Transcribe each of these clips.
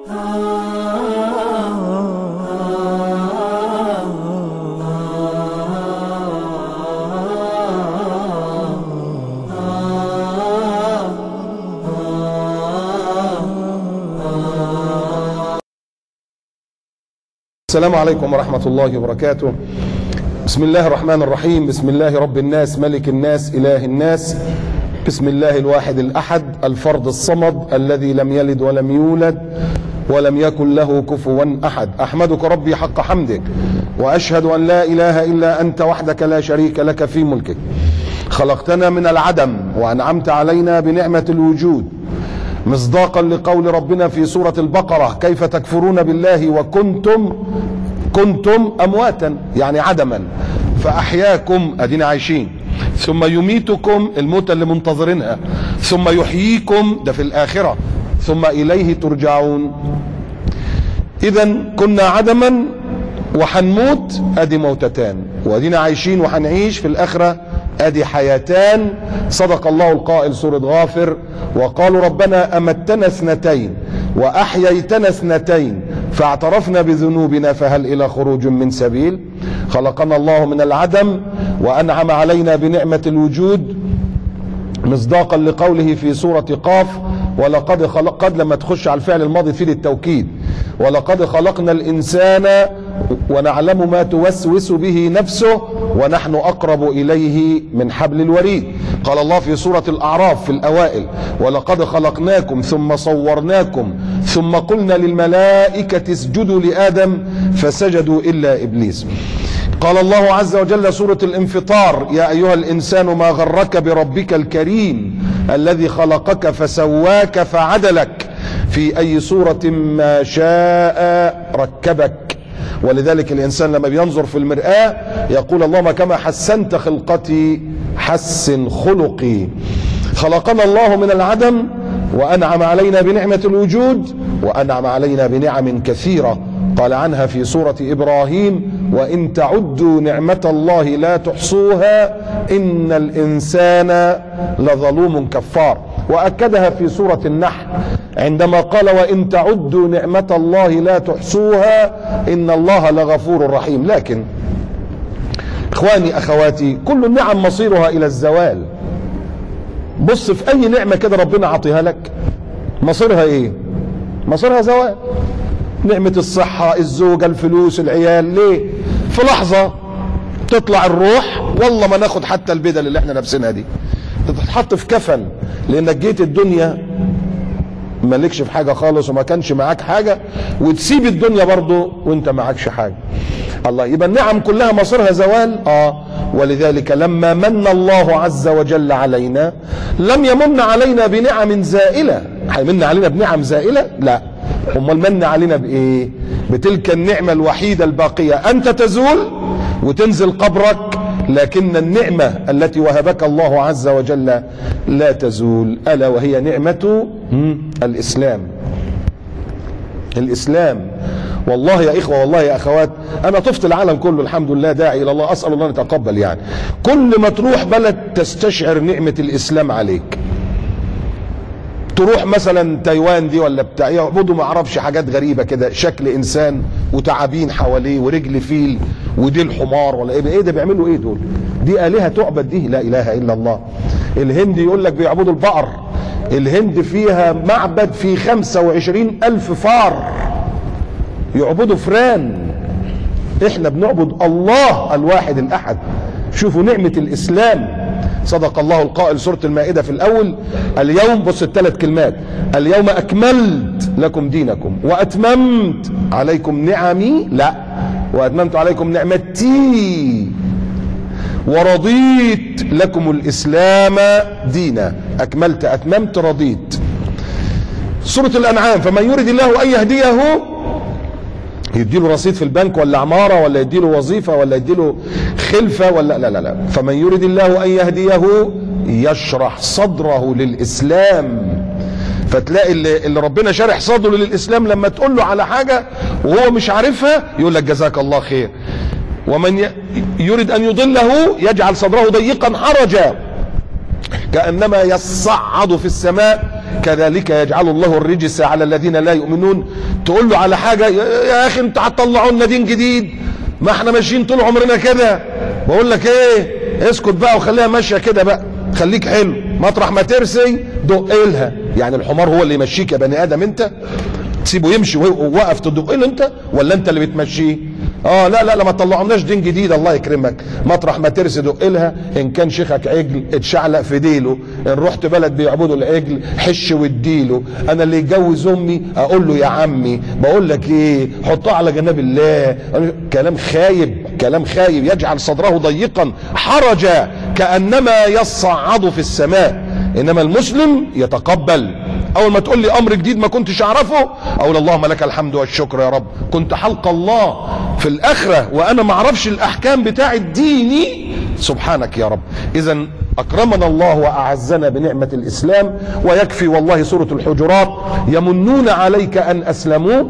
السلام عليكم ورحمة الله وبركاته. بسم الله الرحمن الرحيم. بسم الله رب الناس ملك الناس إله الناس. بسم الله الواحد الأحد الفرد الصمد الذي لم يلد ولم يولد ولم يكن له كفوا أحد. أحمدك ربي حق حمدك، وأشهد أن لا إله إلا أنت وحدك لا شريك لك في ملكك. خلقتنا من العدم وأنعمت علينا بنعمة الوجود، مصداقا لقول ربنا في سورة البقرة: كيف تكفرون بالله وكنتم أمواتا، يعني عدما، فأحياكم، أدينا عايشين، ثم يميتكم، الموت اللي منتظرينها، ثم يحييكم، ده في الآخرة، ثم إليه ترجعون. إذا كنا عدما وحنموت، أدي موتتان، وأدينا عايشين وحنعيش في الآخرة، ادي حياتان. صدق الله القائل سورة غافر: وقالوا ربنا امتنا اثنتين واحييتنا اثنتين فاعترفنا بذنوبنا فهل الى خروج من سبيل. خلقنا الله من العدم وانعم علينا بنعمة الوجود، مصداقا لقوله في سورة قاف: ولقد قد لما تخش على الفعل الماضي تفيد التوكيد. ولقد خلقنا الانسان ونعلم ما توسوس به نفسه ونحن اقرب اليه من حبل الوريد. قال الله في سورة الاعراف في الاوائل: ولقد خلقناكم ثم صورناكم ثم قلنا للملائكة اسجدوا لآدم فسجدوا الا ابليس. قال الله عز وجل سورة الانفطار: يا ايها الانسان ما غرك بربك الكريم الذي خلقك فسواك فعدلك في اي صورة ما شاء ركبك. ولذلك الإنسان لما بينظر في المرآة يقول: اللهم كما حسنت خلقتي حسن خلقي. خلقنا الله من العدم وأنعم علينا بنعمة الوجود، وأنعم علينا بنعم كثيرة قال عنها في سورة إبراهيم: وإن تعدوا نعمة الله لا تحصوها إن الإنسان لظلوم كفار. وأكدها في سورة النحل عندما قال: وإن تعدوا نعمة الله لا تحصوها إن الله لغفور رحيم. لكن إخواني أخواتي، كل النعم مصيرها إلى الزوال. بص في أي نعمة كده ربنا عطيها لك مصيرها إيه؟ مصيرها زوال. نعمة الصحة، الزوجة، الفلوس، العيال، ليه؟ في لحظة تطلع الروح، والله ما ناخد حتى البدل اللي احنا لابسينها دي، تتحط في كفن، لانك جيت الدنيا مالكش في حاجة خالص وما كانش معاك حاجة، وتسيب الدنيا برضو وانت معاكش حاجة. الله، يبقى النعم كلها مصيرها زوال. ولذلك لما من الله عز وجل علينا لم يمن علينا بنعم زائلة. هيمن علينا بنعم زائلة؟ لا. امال من علينا بايه؟ بتلك النعمة الوحيدة الباقية، انت تزول وتنزل قبرك، لكن النعمة التي وهبك الله عز وجل لا تزول، ألا وهي نعمة الإسلام. الإسلام. والله يا إخوة، والله يا أخوات، أنا طفت العالم كله الحمد لله، داعي إلى الله، أسأل الله أن يتقبل. يعني كل ما تروح بلد تستشعر نعمة الإسلام عليك. تروح مثلا تايوان دي ولا بتاع، يعبدوا ما اعرفش حاجات غريبه كده، شكل انسان وتعابين حواليه ورجل فيل وديل حمار ولا ايه ده، بيعملوا ايه دول؟ دي الهه تعبد دي؟ لا اله الا الله. الهند يقول لك بيعبدوا البقر. الهند فيها معبد فيه 25,000 فار يعبدوا فران. احنا بنعبد الله الواحد الاحد. شوفوا نعمه الاسلام. صدق الله القائل سورة المائدة في الأول: اليوم، بص الثلاث كلمات: اليوم أكملت لكم دينكم وأتممت عليكم نعمي، لا، وأتممت عليكم نعمتي ورضيت لكم الإسلام دينا. أكملت، أتممت، رضيت. سورة الأنعام: فمن يريد الله أن يهديه، يديله رصيد في البنك ولا عمارة ولا يديله وظيفة ولا يديله خلفة ولا لا لا لا. فمن يريد الله أن يهديه يشرح صدره للإسلام. فتلاقي اللي ربنا شرح صدره للإسلام لما تقول له على حاجة وهو مش عارفها يقول لك جزاك الله خير. ومن يريد أن يضله يجعل صدره ضيقا حرجا كأنما يصعد في السماء كذلك يجعل الله الرجس على الذين لا يؤمنون. تقول له على حاجة يا اخي انت هتطلعوا لنا دين جديد، ما احنا ماشيين طول عمرنا كده. بقول لك ايه، اسكت بقى وخليها ماشيه كده بقى، خليك حلو، مطرح ما ترسي دق لها. يعني الحمار هو اللي يمشيك يا بني ادم؟ انت تسيبه يمشي ووقف تدق له انت، ولا انت اللي بتمشيه؟ لا لا لا، ما طلعوناش دين جديد، الله يكرمك. مطرح ما ترسي دق لها. ان كان شيخك عجل اتشعلق في ديله، ان رحت بلد بيعبدوا العجل حش واديله. انا اللي يتجوز امي اقول له يا عمي بقول لك ايه، حطها على جناب الله. كلام خايب، كلام خايب يجعل صدره ضيقا حرجا كانما يصعد في السماء. انما المسلم يتقبل. اول ما تقول لي امر جديد ما كنتش اعرفه اقول اللهم لك الحمد والشكر يا رب، كنت حلق الله في الاخره وانا ما اعرفش الاحكام بتاع ديني، سبحانك يا رب. اذا اكرمنا الله واعزنا بنعمه الاسلام، ويكفي والله سوره الحجرات: يمنون عليك ان اسلموا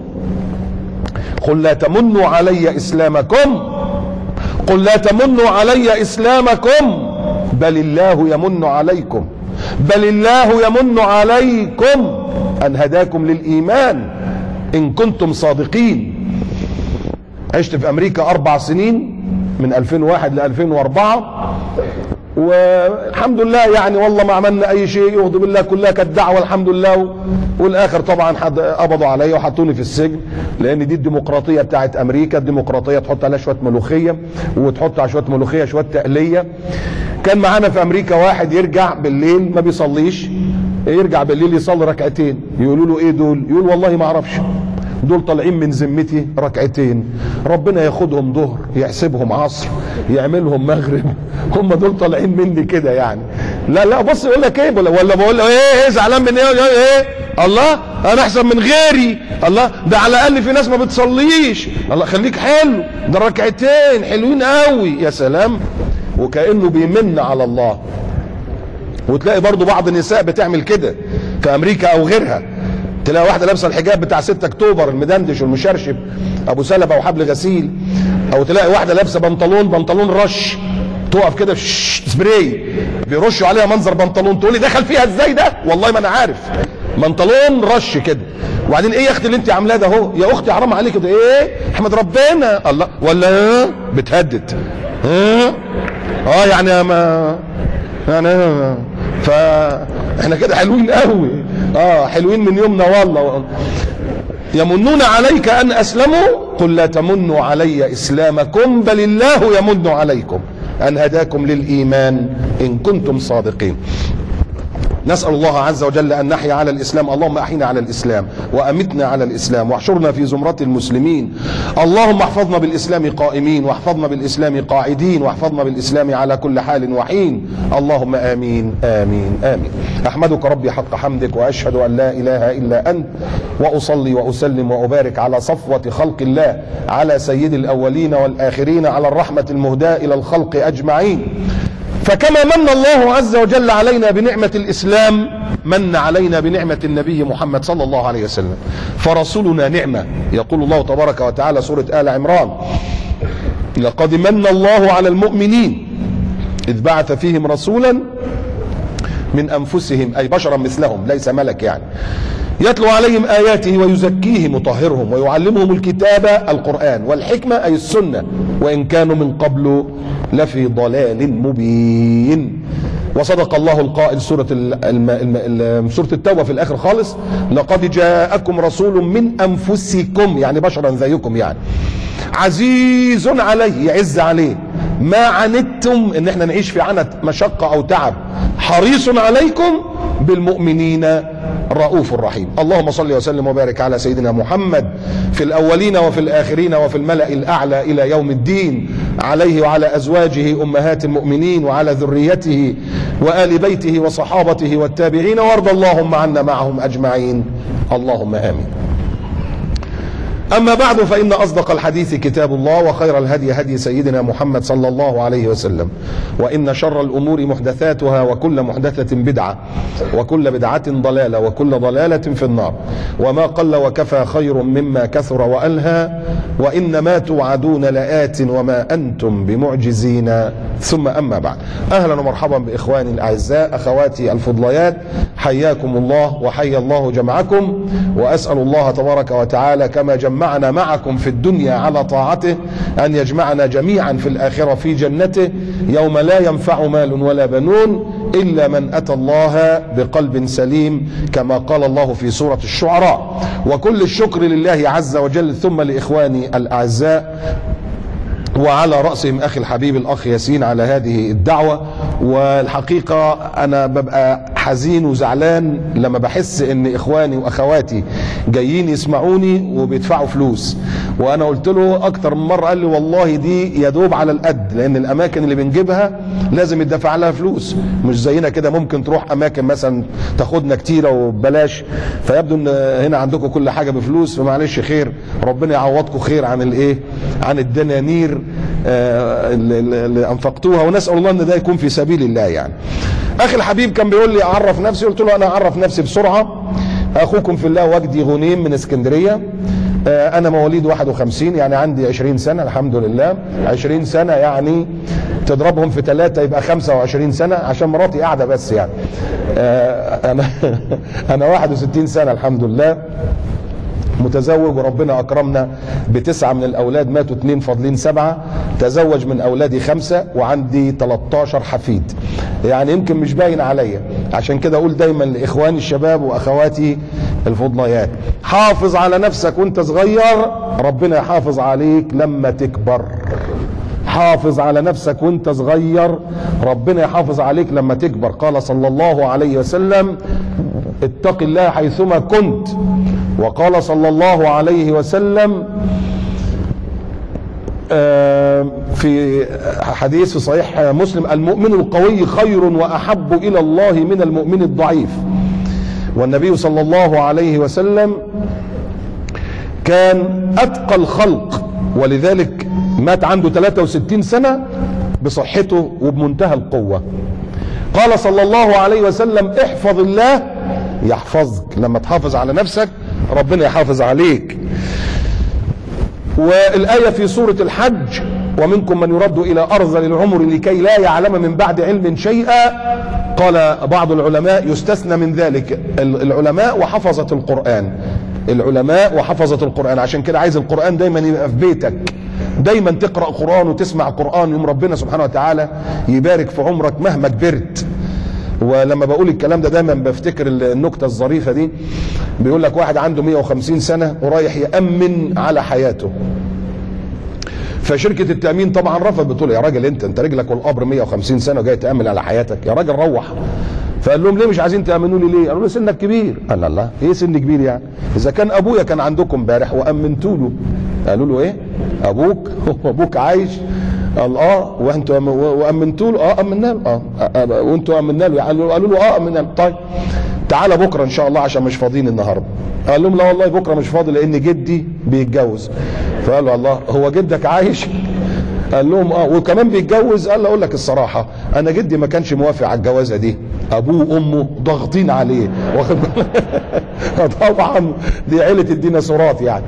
قل لا تمنوا علي اسلامكم، قل لا تمنوا علي اسلامكم بل الله يمن عليكم، بل الله يمن عليكم ان هداكم للايمان ان كنتم صادقين. عشت في امريكا 4 سنين من 2001 ل 2004 والحمد لله، يعني والله ما عملنا اي شيء يغضب بالله، كلها كانت دعوه الحمد لله. والاخر طبعا قبضوا عليا وحطوني في السجن، لان دي الديمقراطيه بتاعت امريكا. الديمقراطيه تحط عليها شويه ملوخيه، وتحط على شويه ملوخيه شويه تقليه. كان معانا في امريكا واحد يرجع بالليل ما بيصليش، يرجع بالليل يصلي ركعتين. يقولوا له ايه دول؟ يقول والله ما اعرفش، دول طالعين من ذمتي ركعتين، ربنا ياخدهم ظهر يحسبهم عصر يعملهم مغرب، هم دول طالعين مني كده يعني. لا لا بص يقول لك ايه، ولا بقول له ايه زعلان من ايه؟ الله انا احسن من غيري، الله ده على الاقل في ناس ما بتصليش، الله خليك حلو، ده ركعتين حلوين قوي، يا سلام. وكأنه بيمن على الله. وتلاقي برضو بعض النساء بتعمل كده في امريكا او غيرها، تلاقي واحده لابسه الحجاب بتاع 6 اكتوبر المدندش والمشرشب ابو سلبه وحبل غسيل، او تلاقي واحده لابسه بنطلون رش، تقف كده سبراي بيرشوا عليها منظر بنطلون، تقول لي دخل فيها ازاي ده؟ والله ما انا عارف، بنطلون رش كده. وبعدين ايه يا اختي اللي انت عاملاه ده اهو؟ يا اختي حرام عليك كده، ايه احمد ربنا الله، ولا بتهدد يعني ما يعني فاحنا كده حلوين قوي، حلوين من يومنا والله. يمنون عليك ان اسلموا قل لا تمنوا علي اسلامكم بل الله يمن عليكم ان هداكم للايمان ان كنتم صادقين. نسأل الله عز وجل أن نحيا على الإسلام. اللهم أحينا على الإسلام وأمتنا على الإسلام واحشرنا في زمرة المسلمين. اللهم احفظنا بالإسلام قائمين، واحفظنا بالإسلام قاعدين، واحفظنا بالإسلام على كل حال وحين. اللهم آمين آمين آمين. أحمدك ربي حق حمدك، وأشهد أن لا إله إلا أنت، وأصلي وأسلم وأبارك على صفوة خلق الله، على سيد الأولين والآخرين، على الرحمة المهداة إلى الخلق أجمعين. فكما من الله عز وجل علينا بنعمة الإسلام، من علينا بنعمة النبي محمد صلى الله عليه وسلم. فرسولنا نعمة. يقول الله تبارك وتعالى سورة آل عمران: لقد من الله على المؤمنين إذ بعث فيهم رسولا من أنفسهم، أي بشرا مثلهم ليس ملك يعني، يتلو عليهم آياته ويزكيهم ويطهرهم ويعلمهم الكتاب القرآن والحكمة أي السنة، وإن كانوا من قبل لفي ضلال مبين. وصدق الله القائل سورة التوبة في الآخر خالص: لقد جاءكم رسول من أنفسكم، يعني بشرا زيكم يعني، عزيز عليه، يعز عليه، ما عنتم، ان احنا نعيش في عنت مشقة او تعب، حريص عليكم بالمؤمنين رؤوف رحيم. اللهم صل وسلم وبارك على سيدنا محمد في الأولين وفي الآخرين وفي الملأ الأعلى إلى يوم الدين، عليه وعلى أزواجه أمهات المؤمنين وعلى ذريته وآل بيته وصحابته والتابعين، وارض اللهم عنا معهم أجمعين، اللهم آمين. أما بعد فإن أصدق الحديث كتاب الله، وخير الهدي هدي سيدنا محمد صلى الله عليه وسلم، وإن شر الأمور محدثاتها، وكل محدثة بدعة، وكل بدعة ضلالة، وكل ضلالة في النار. وما قل وكفى خير مما كثر وألهى، وإنما توعدون لآت وما أنتم بمعجزين. ثم أما بعد، أهلا ومرحبا بإخواني الأعزاء، أخواتي الفضليات، حياكم الله وحيا الله جمعكم. وأسأل الله تبارك وتعالى كما جمعنا معكم في الدنيا على طاعته أن يجمعنا جميعا في الآخرة في جنته، يوم لا ينفع مال ولا بنون إلا من أتى الله بقلب سليم، كما قال الله في سورة الشعراء. وكل الشكر لله عز وجل، ثم لإخواني الأعزاء، وعلى رأسهم أخي الحبيب الأخ ياسين على هذه الدعوة. والحقيقة أنا ببقى حزين وزعلان لما بحس إن إخواني وأخواتي جايين يسمعوني وبيدفعوا فلوس. وأنا قلت له أكتر من مرة، قال لي والله دي يدوب على القد، لأن الأماكن اللي بنجيبها لازم يدفع لها فلوس، مش زينا كده ممكن تروح أماكن مثلا تاخدنا كتيرة وببلاش. فيبدو إن هنا عندكم كل حاجة بفلوس، فمعلش خير، ربنا يعوضكم خير عن الإيه، عن الدنانير اللي أنفقتوها، ونسأل الله إن ده يكون في سبيل الله. يعني أخي الحبيب كان بيقول لي أعرف نفسي، قلت له أنا أعرف نفسي بسرعة. أخوكم في الله وجدي غنيم من اسكندرية. أنا مواليد 51، يعني عندي 20 سنة الحمد لله. 20 سنة يعني تضربهم في 3 يبقى 25 سنة، عشان مراتي قاعدة بس. يعني أنا 61 سنة الحمد لله، متزوج، وربنا أكرمنا ب9 من الأولاد، ماتوا 2 فاضلين 7. تزوج من أولادي 5، وعندي 13 حفيد. يعني يمكن مش باين عليا، عشان كده أقول دايما لإخواني الشباب وأخواتي الفضليات، حافظ على نفسك وانت صغير، ربنا يحافظ عليك لما تكبر. حافظ على نفسك وانت صغير، ربنا يحافظ عليك لما تكبر. قال صلى الله عليه وسلم: اتق الله حيثما كنت. وقال صلى الله عليه وسلم في حديث صحيح مسلم: المؤمن القوي خير وأحب إلى الله من المؤمن الضعيف. والنبي صلى الله عليه وسلم كان أتقى الخلق، ولذلك مات عنده 63 سنة بصحته وبمنتهى القوة. قال صلى الله عليه وسلم: احفظ الله يحفظك. لما تحافظ على نفسك ربنا يحافظ عليك. والآية في سورة الحج: ومنكم من يرد إلى أرذل العمر لكي لا يعلم من بعد علم شيئا. قال بعض العلماء يستثنى من ذلك العلماء وحفظة القرآن. العلماء وحفظة القرآن، عشان كده عايز القرآن دايما يبقى في بيتك، دايما تقرأ قرآن وتسمع قرآن، يوم ربنا سبحانه وتعالى يبارك في عمرك مهما كبرت. ولما بقول الكلام ده دايما بفتكر النكتة الظريفة دي. بيقول لك واحد عنده 150 سنة ورايح يأمن على حياته، فشركة التأمين طبعا رفض، بتقول يا راجل انت رجلك والقبر 150 سنة وجاي تأمن على حياتك، يا راجل روح. فقال لهم: ليه مش عايزين تأمنوا لي ليه؟ قالوا له: سنك كبير. قال: الله، ايه سن كبير يعني؟ اذا كان ابويا كان عندكم امبارح وأمنتوا له. قالوا له: ايه ابوك؟ هو ابوك عايش؟ قال: اه. وانتوا وأمنتوا له؟ اه أمنا له. اه. وانتوا أمنا له؟ قالوا له: اه أمنا له. طيب تعالى بكره ان شاء الله عشان مش فاضيين النهارده. قال لهم: لا والله بكره مش فاضي لان جدي بيتجوز. فقالوا: الله، هو جدك عايش؟ قال لهم: اه. وكمان بيتجوز؟ قال له: اقول لك الصراحه، انا جدي ما كانش موافق على الجوازه دي، ابوه وامه ضاغطين عليه، واخد طبعا دي عيله الديناصورات يعني.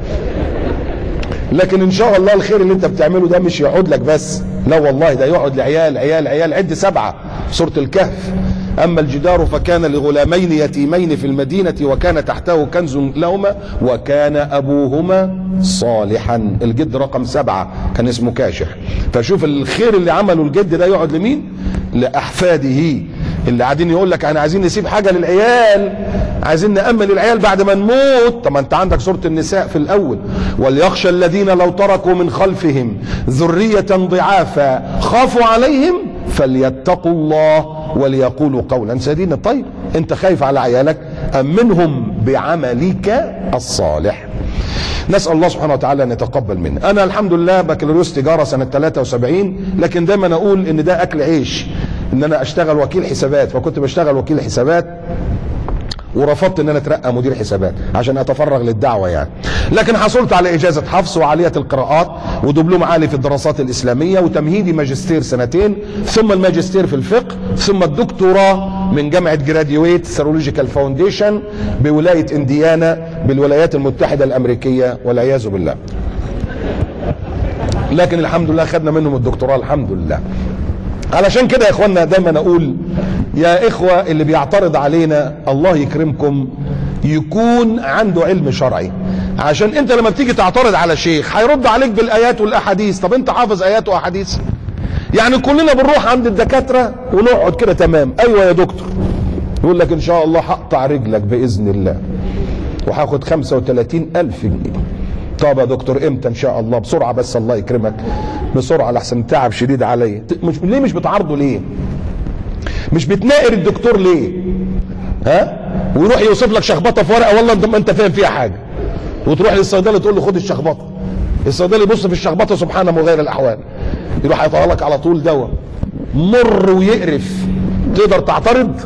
لكن ان شاء الله الخير اللي انت بتعمله ده مش يقعد لك بس، لا والله ده يقعد لعيال عيال عيال. عد 7 سورة الكهف: أما الجدار فكان لغلامين يتيمين في المدينة وكان تحته كنز لهما وكان أبوهما صالحا. الجد رقم 7 كان اسمه كاشح. فشوف الخير اللي عمله الجد ده يقعد لمين؟ لأحفاده، اللي قاعدين يقول لك احنا عايزين نسيب حاجة للعيال، عايزين نأمن العيال بعد ما نموت. طب ما انت عندك سورة النساء في الأول: وليخشى الذين لو تركوا من خلفهم ذرية ضعافا خافوا عليهم فليتقوا الله وليقولوا قولا سديدا. طيب انت خايف على عيالك، أمنهم بعملك الصالح. نسأل الله سبحانه وتعالى أن يتقبل منا. أنا الحمد لله بكالوريوس تجارة سنة 73، لكن دايما أقول إن ده أكل عيش، إن أنا أشتغل وكيل حسابات. فكنت بشتغل وكيل حسابات ورفضت ان انا اترقى مدير حسابات عشان اتفرغ للدعوه يعني. لكن حصلت على اجازة حفظ وعالية القراءات ودبلوم عالي في الدراسات الاسلامية وتمهيدي ماجستير سنتين، ثم الماجستير في الفقه، ثم الدكتوراه من جامعة جراديويت سيرولوجيكال فاونديشن بولاية انديانا بالولايات المتحدة الامريكية والعياذ بالله. لكن الحمد لله خدنا منهم الدكتوراه الحمد لله. علشان كده يا اخوانا دايما اقول يا اخوة اللي بيعترض علينا الله يكرمكم يكون عنده علم شرعي، عشان انت لما بتيجي تعترض على شيخ هيرد عليك بالايات والاحاديث. طب انت حافظ ايات واحاديث؟ يعني كلنا بنروح عند الدكاترة ونقعد كده تمام، ايوه يا دكتور، يقول لك ان شاء الله هقطع رجلك باذن الله وهاخد 35,000 جنيه. طب يا دكتور امتى؟ ان شاء الله. بسرعه بس الله يكرمك بسرعه لحسن تعب شديد عليا. ليه مش بتعارضه؟ ليه مش بتناقر الدكتور؟ ليه ها؟ ويروح يوصف لك شخبطه في ورقه والله انت ما انت فاهم فيها حاجه، وتروح للصيدلي تقول له خد الشخبطه، الصيدلي يبص في الشخبطه سبحانه مغير الاحوال يروح يطلع لك على طول دواء مر ويقرف. تقدر تعترض؟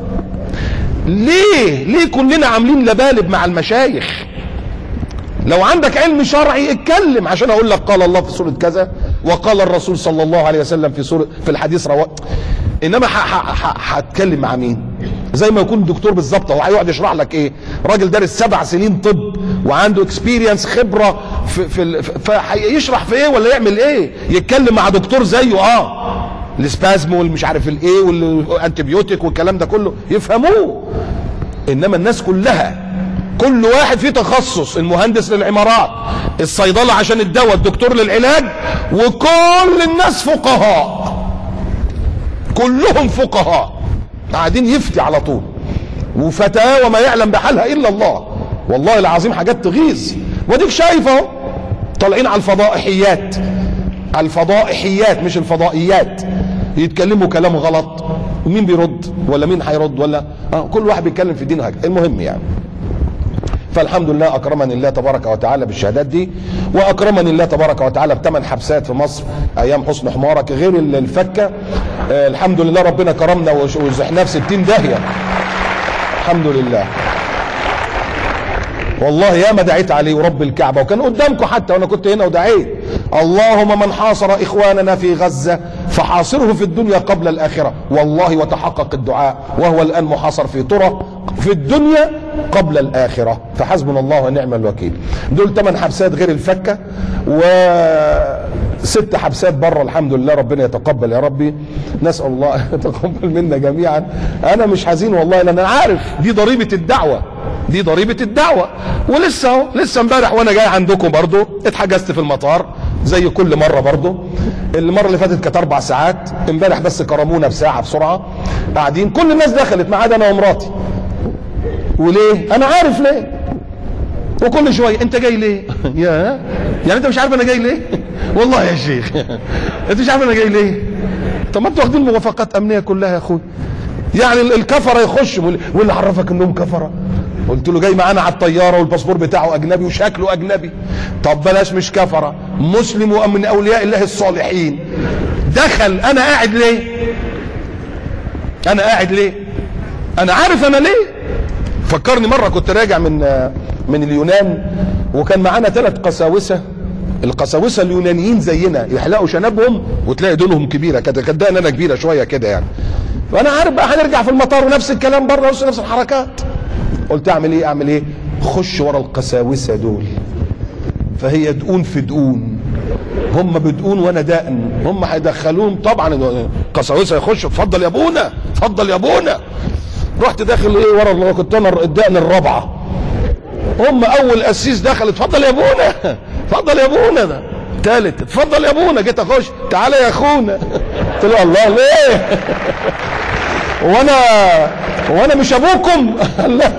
ليه كلنا عاملين لبالب مع المشايخ؟ لو عندك علم شرعي اتكلم، عشان اقول لك قال الله في سورة كذا وقال الرسول صلى الله عليه وسلم في الحديث رواه. انما هتكلم مع مين؟ زي ما يكون دكتور بالظبط، هو هيقعد يشرح لك ايه؟ راجل دارس 7 سنين طب وعنده اكسبيرينس خبره فهيشرح في ايه ولا يعمل ايه؟ يتكلم مع دكتور زيه السبازم والمش عارف الايه والانتيبيوتيك والكلام ده كله يفهموه. انما الناس كلها كل واحد فيه تخصص، المهندس للعمارات، الصيدلة عشان الدواء، الدكتور للعلاج، وكل الناس فقهاء، كلهم فقهاء قاعدين يفتي على طول وفتاة وما يعلم بحالها الا الله. والله العظيم حاجات تغيظ. وديك شايف اهو طالعين على الفضائحيات، الفضائحيات مش الفضائيات، يتكلموا كلام غلط ومين بيرد ولا مين هيرد ولا كل واحد بيتكلم في دينه. المهم يعني فالحمد لله اكرمني الله تبارك وتعالى بالشهادات دي، واكرمني الله تبارك وتعالى ب8 حبسات في مصر ايام حسن حمارك غير الفكه. الحمد لله ربنا كرمنا وزحناه في 60 داهيه الحمد لله. والله يا ما دعيت عليه ورب الكعبه، وكان قدامكم حتى وانا كنت هنا ودعيت اللهم من حاصر اخواننا في غزه فحاصره في الدنيا قبل الاخره. والله وتحقق الدعاء وهو الان محاصر في طرة في الدنيا قبل الاخره، فحسبنا الله ونعم الوكيل. دول 8 حبسات غير الفكه و6 حبسات بره الحمد لله. ربنا يتقبل يا ربي، نسال الله يتقبل منا جميعا. انا مش حزين والله لان انا عارف دي ضريبه الدعوه، دي ضريبه الدعوه. ولسه اهو لسه امبارح وانا جاي عندكم برضو اتحجزت في المطار زي كل مره برضو. المره اللي فاتت كانت 4 ساعات، امبارح بس كرمونا بساعه بسرعه. قاعدين كل الناس دخلت ما عدا انا ومراتي. وليه؟ انا عارف ليه. وكل شويه انت جاي ليه؟ يا يعني انت مش عارف انا جاي ليه؟ والله يا شيخ انت مش عارف انا جاي ليه؟ طب ما انتوا واخدين موافقات امنيه كلها يا اخوي. يعني الكفره يخش واللي عرفك انهم كفره؟ قلت له جاي معانا على الطياره والباسبور بتاعه اجنبي وشكله اجنبي. طب بلاش مش كفره، مسلم ومن اولياء الله الصالحين. دخل انا قاعد ليه؟ انا قاعد ليه؟ انا عارف انا ليه. فكرني مره كنت راجع من اليونان وكان معانا 3 قساوسه. القساوسه اليونانيين زينا يحلقوا شنبهم وتلاقي دونهم كبيره كده، كانت دقن كبيره شويه كده يعني. فانا عارف بقى هنرجع في المطار ونفس الكلام بره نفس الحركات. قلت اعمل ايه؟ خش ورا القساوسه دول، فهي دقون في دقون، هم بدقون وانا دقن، هم هيدخلون طبعا القساوسه يخشوا اتفضل يا ابونا اتفضل يا ابونا. رحت داخل ورا، كنت انا الدقن الرابعه. هم اول قسيس دخل اتفضل يا ابونا اتفضل يا ابونا، ده ثالث اتفضل يا ابونا. جيت اخش تعالى يا اخونا، قلت له الله ليه؟ وانا مش ابوكم؟ لا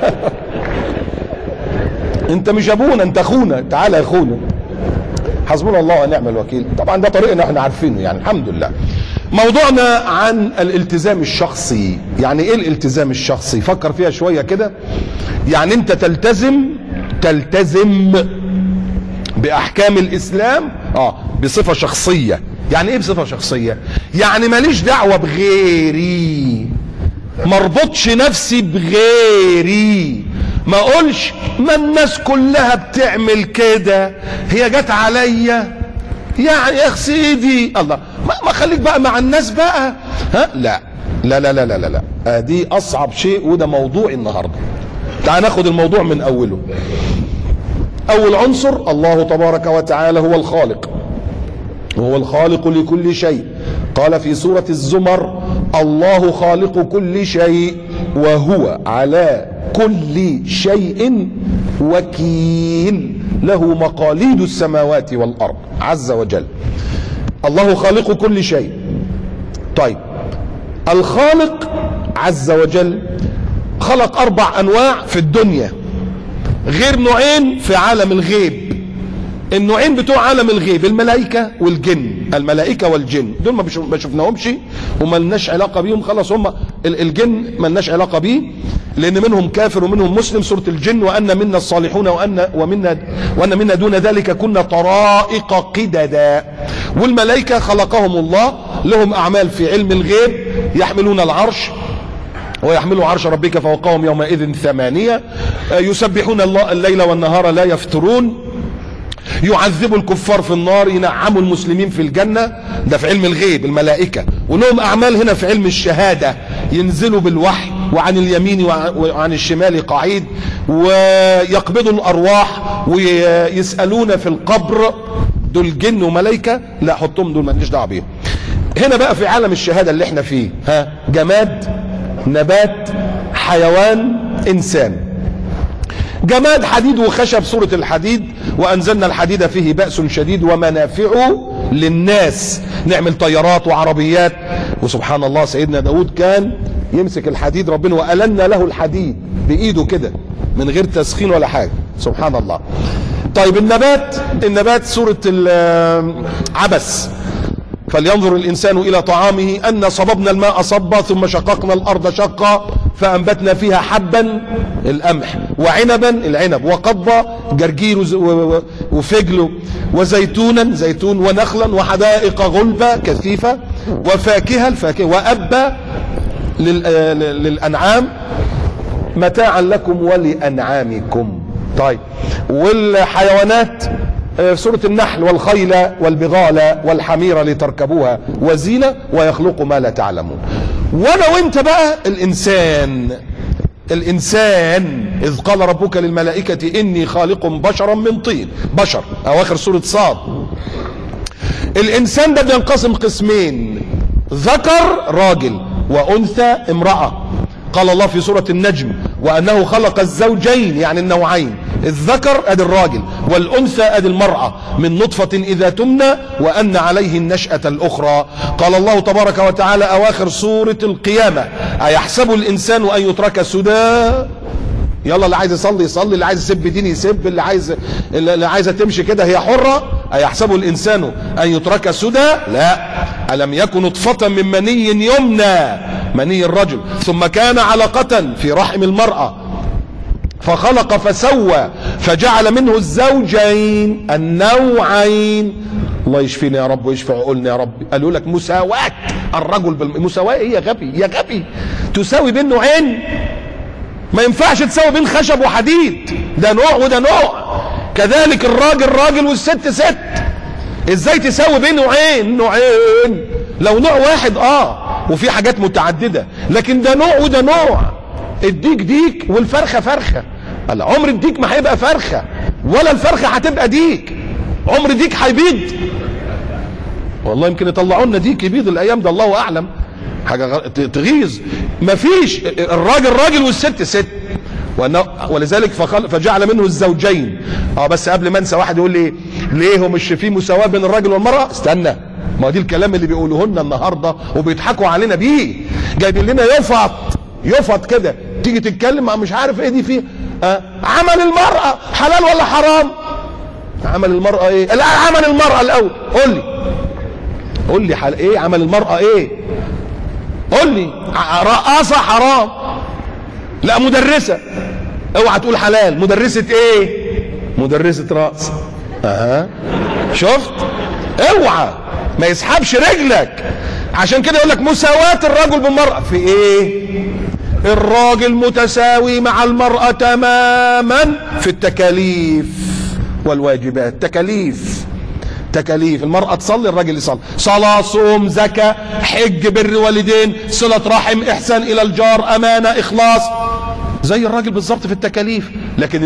انت مش ابونا انت اخونا، تعالى يا اخونا. حسبنا الله ونعم الوكيل. طبعا ده طريقنا احنا عارفينه يعني الحمد لله. موضوعنا عن الالتزام الشخصي. يعني ايه الالتزام الشخصي؟ فكر فيها شويه كده. يعني انت تلتزم باحكام الاسلام بصفه شخصيه. يعني ايه بصفه شخصيه؟ يعني ماليش دعوه بغيري، مربطش نفسي بغيري، ما اقولش ما الناس كلها بتعمل كده، هي جت عليا يعني يا سيدي الله، ما خليك بقى مع الناس بقى. ها لا لا لا لا لا لا, لا. دي اصعب شيء، وده موضوع النهارده. تعال ناخد الموضوع من اوله. اول عنصر، الله تبارك وتعالى هو الخالق، وهو الخالق لكل شيء. قال في سورة الزمر: الله خالق كل شيء وهو على كل شيء وكيل، له مقاليد السماوات والأرض عز وجل. الله خالق كل شيء. طيب، الخالق عز وجل خلق 4 أنواع في الدنيا، غير نوعين في عالم الغيب. النوعين بتوع عالم الغيب الملائكة والجن، الملائكة والجن دول ما شفناهمش وما لناش علاقة بيهم خلاص. هم الجن ما لناش علاقة بيه لأن منهم كافر ومنهم مسلم، سورة الجن: وأن منا الصالحون وأن منا دون ذلك كنا طرائق قددا. والملائكة خلقهم الله، لهم أعمال في علم الغيب، يحملون العرش ويحملوا عرش ربك فوقهم يومئذ 8، يسبحون الله الليل والنهار لا يفترون، يعذبوا الكفار في النار، ينعموا المسلمين في الجنة. ده في علم الغيب الملائكة. ولهم أعمال هنا في علم الشهادة، ينزلوا بالوحي وعن اليمين وعن الشمال قعيد، ويقبضوا الأرواح ويسألون في القبر. دول جن وملائكة، لا حطهم دول مالناش دعوة بيهم. هنا بقى في عالم الشهادة اللي احنا فيه، جماد، نبات، حيوان، إنسان. جماد حديد وخشب، سورة الحديد: وأنزلنا الحديد فيه بأس شديد ومنافع للناس. نعمل طيارات وعربيات. وسبحان الله سيدنا داود كان يمسك الحديد، ربنا وألنا له الحديد بإيده كده من غير تسخين ولا حاجة، سبحان الله. طيب النبات سورة عبس: فلينظر الإنسان إلى طعامه أن صببنا الماء صبا ثم شققنا الأرض شقا فأنبتنا فيها حبا، القمح، وعنبا، العنب، وقضبا، جرجير وفجل، وزيتونا، زيتون، ونخلا، وحدائق غلبا كثيفة، وفاكهة، الفاكهة، وأبا للأنعام متاعا لكم ولأنعامكم. طيب، والحيوانات سورة النحل: والخيل والبغال والحمير لتركبوها وزينة ويخلق ما لا تعلمون. وانا وانت بقى الانسان إذ قال ربك للملائكة إني خالق بشرا من طين، بشر، اواخر سورة صاد. الانسان ده بينقسم قسمين: ذكر راجل وانثى امرأة. قال الله في سورة النجم: وأنه خلق الزوجين، يعني النوعين، الذكر ادي الراجل والأنثى ادي المرأة، من نطفة إذا تمنى وأن عليه النشأة الأخرى. قال الله تبارك وتعالى أواخر سورة القيامة: أيحسب الإنسان أن يترك سدى؟ يلا، اللي عايز يصلي يصلي، اللي عايز يسب دين يسب، اللي عايزة تمشي كده هي حرة. أيحسب الإنسان أن يترك سدى؟ لا. ألم يكن نطفة من مني يمنى، مني الرجل، ثم كان علقة في رحم المرأة فخلق فسوى فجعل منه الزوجين النوعين. الله يشفينا يا رب ويشفي عقولنا يا رب. قالوا لك مساواة الرجل مساواة ايه يا غبي يا غبي؟ تساوي بين نوعين؟ ما ينفعش تساوي بين خشب وحديد، ده نوع وده نوع. كذلك الراجل راجل والست ست. ازاي تساوي بين نوعين؟ لو نوع واحد وفي حاجات متعددة، لكن ده نوع وده نوع. الديك ديك والفرخة فرخة. عمر الديك ما هيبقى فرخة ولا الفرخة هتبقى ديك. عمر ديك هيبيض؟ والله يمكن يطلعوا لنا ديك يبيض الايام ده، الله اعلم. حاجة تغيظ. مفيش. الراجل راجل والست ست. ولذلك فجعل منه الزوجين. بس قبل ما انسى، واحد يقول لي ليه هو مش في مساواة بين الراجل والمرأة؟ استنى، ما دي الكلام اللي بيقولوه لنا النهارده وبيضحكوا علينا بيه. جايبين لنا يفط كده، تيجي تتكلم مش عارف ايه دي فيه. عمل المرأة حلال ولا حرام؟ عمل المرأة ايه؟ لا، عمل المرأة الاول. قول لي ايه عمل المرأة ايه؟ قول لي. رقاصة حرام؟ لا. مدرسة؟ اوعى تقول حلال. مدرسة ايه؟ مدرسة رقص. شفت؟ اوعى ما يسحبش رجلك. عشان كده يقول لك مساواة الرجل بالمرأة في ايه؟ الراجل متساوي مع المرأة تماما في التكاليف والواجبات. تكاليف المرأة تصلي، الراجل يصلي، صلاة، صوم، زكاة، حج، بر والدين، صلة رحم، إحسان إلى الجار، أمانة، إخلاص، زي الراجل بالظبط في التكاليف. لكن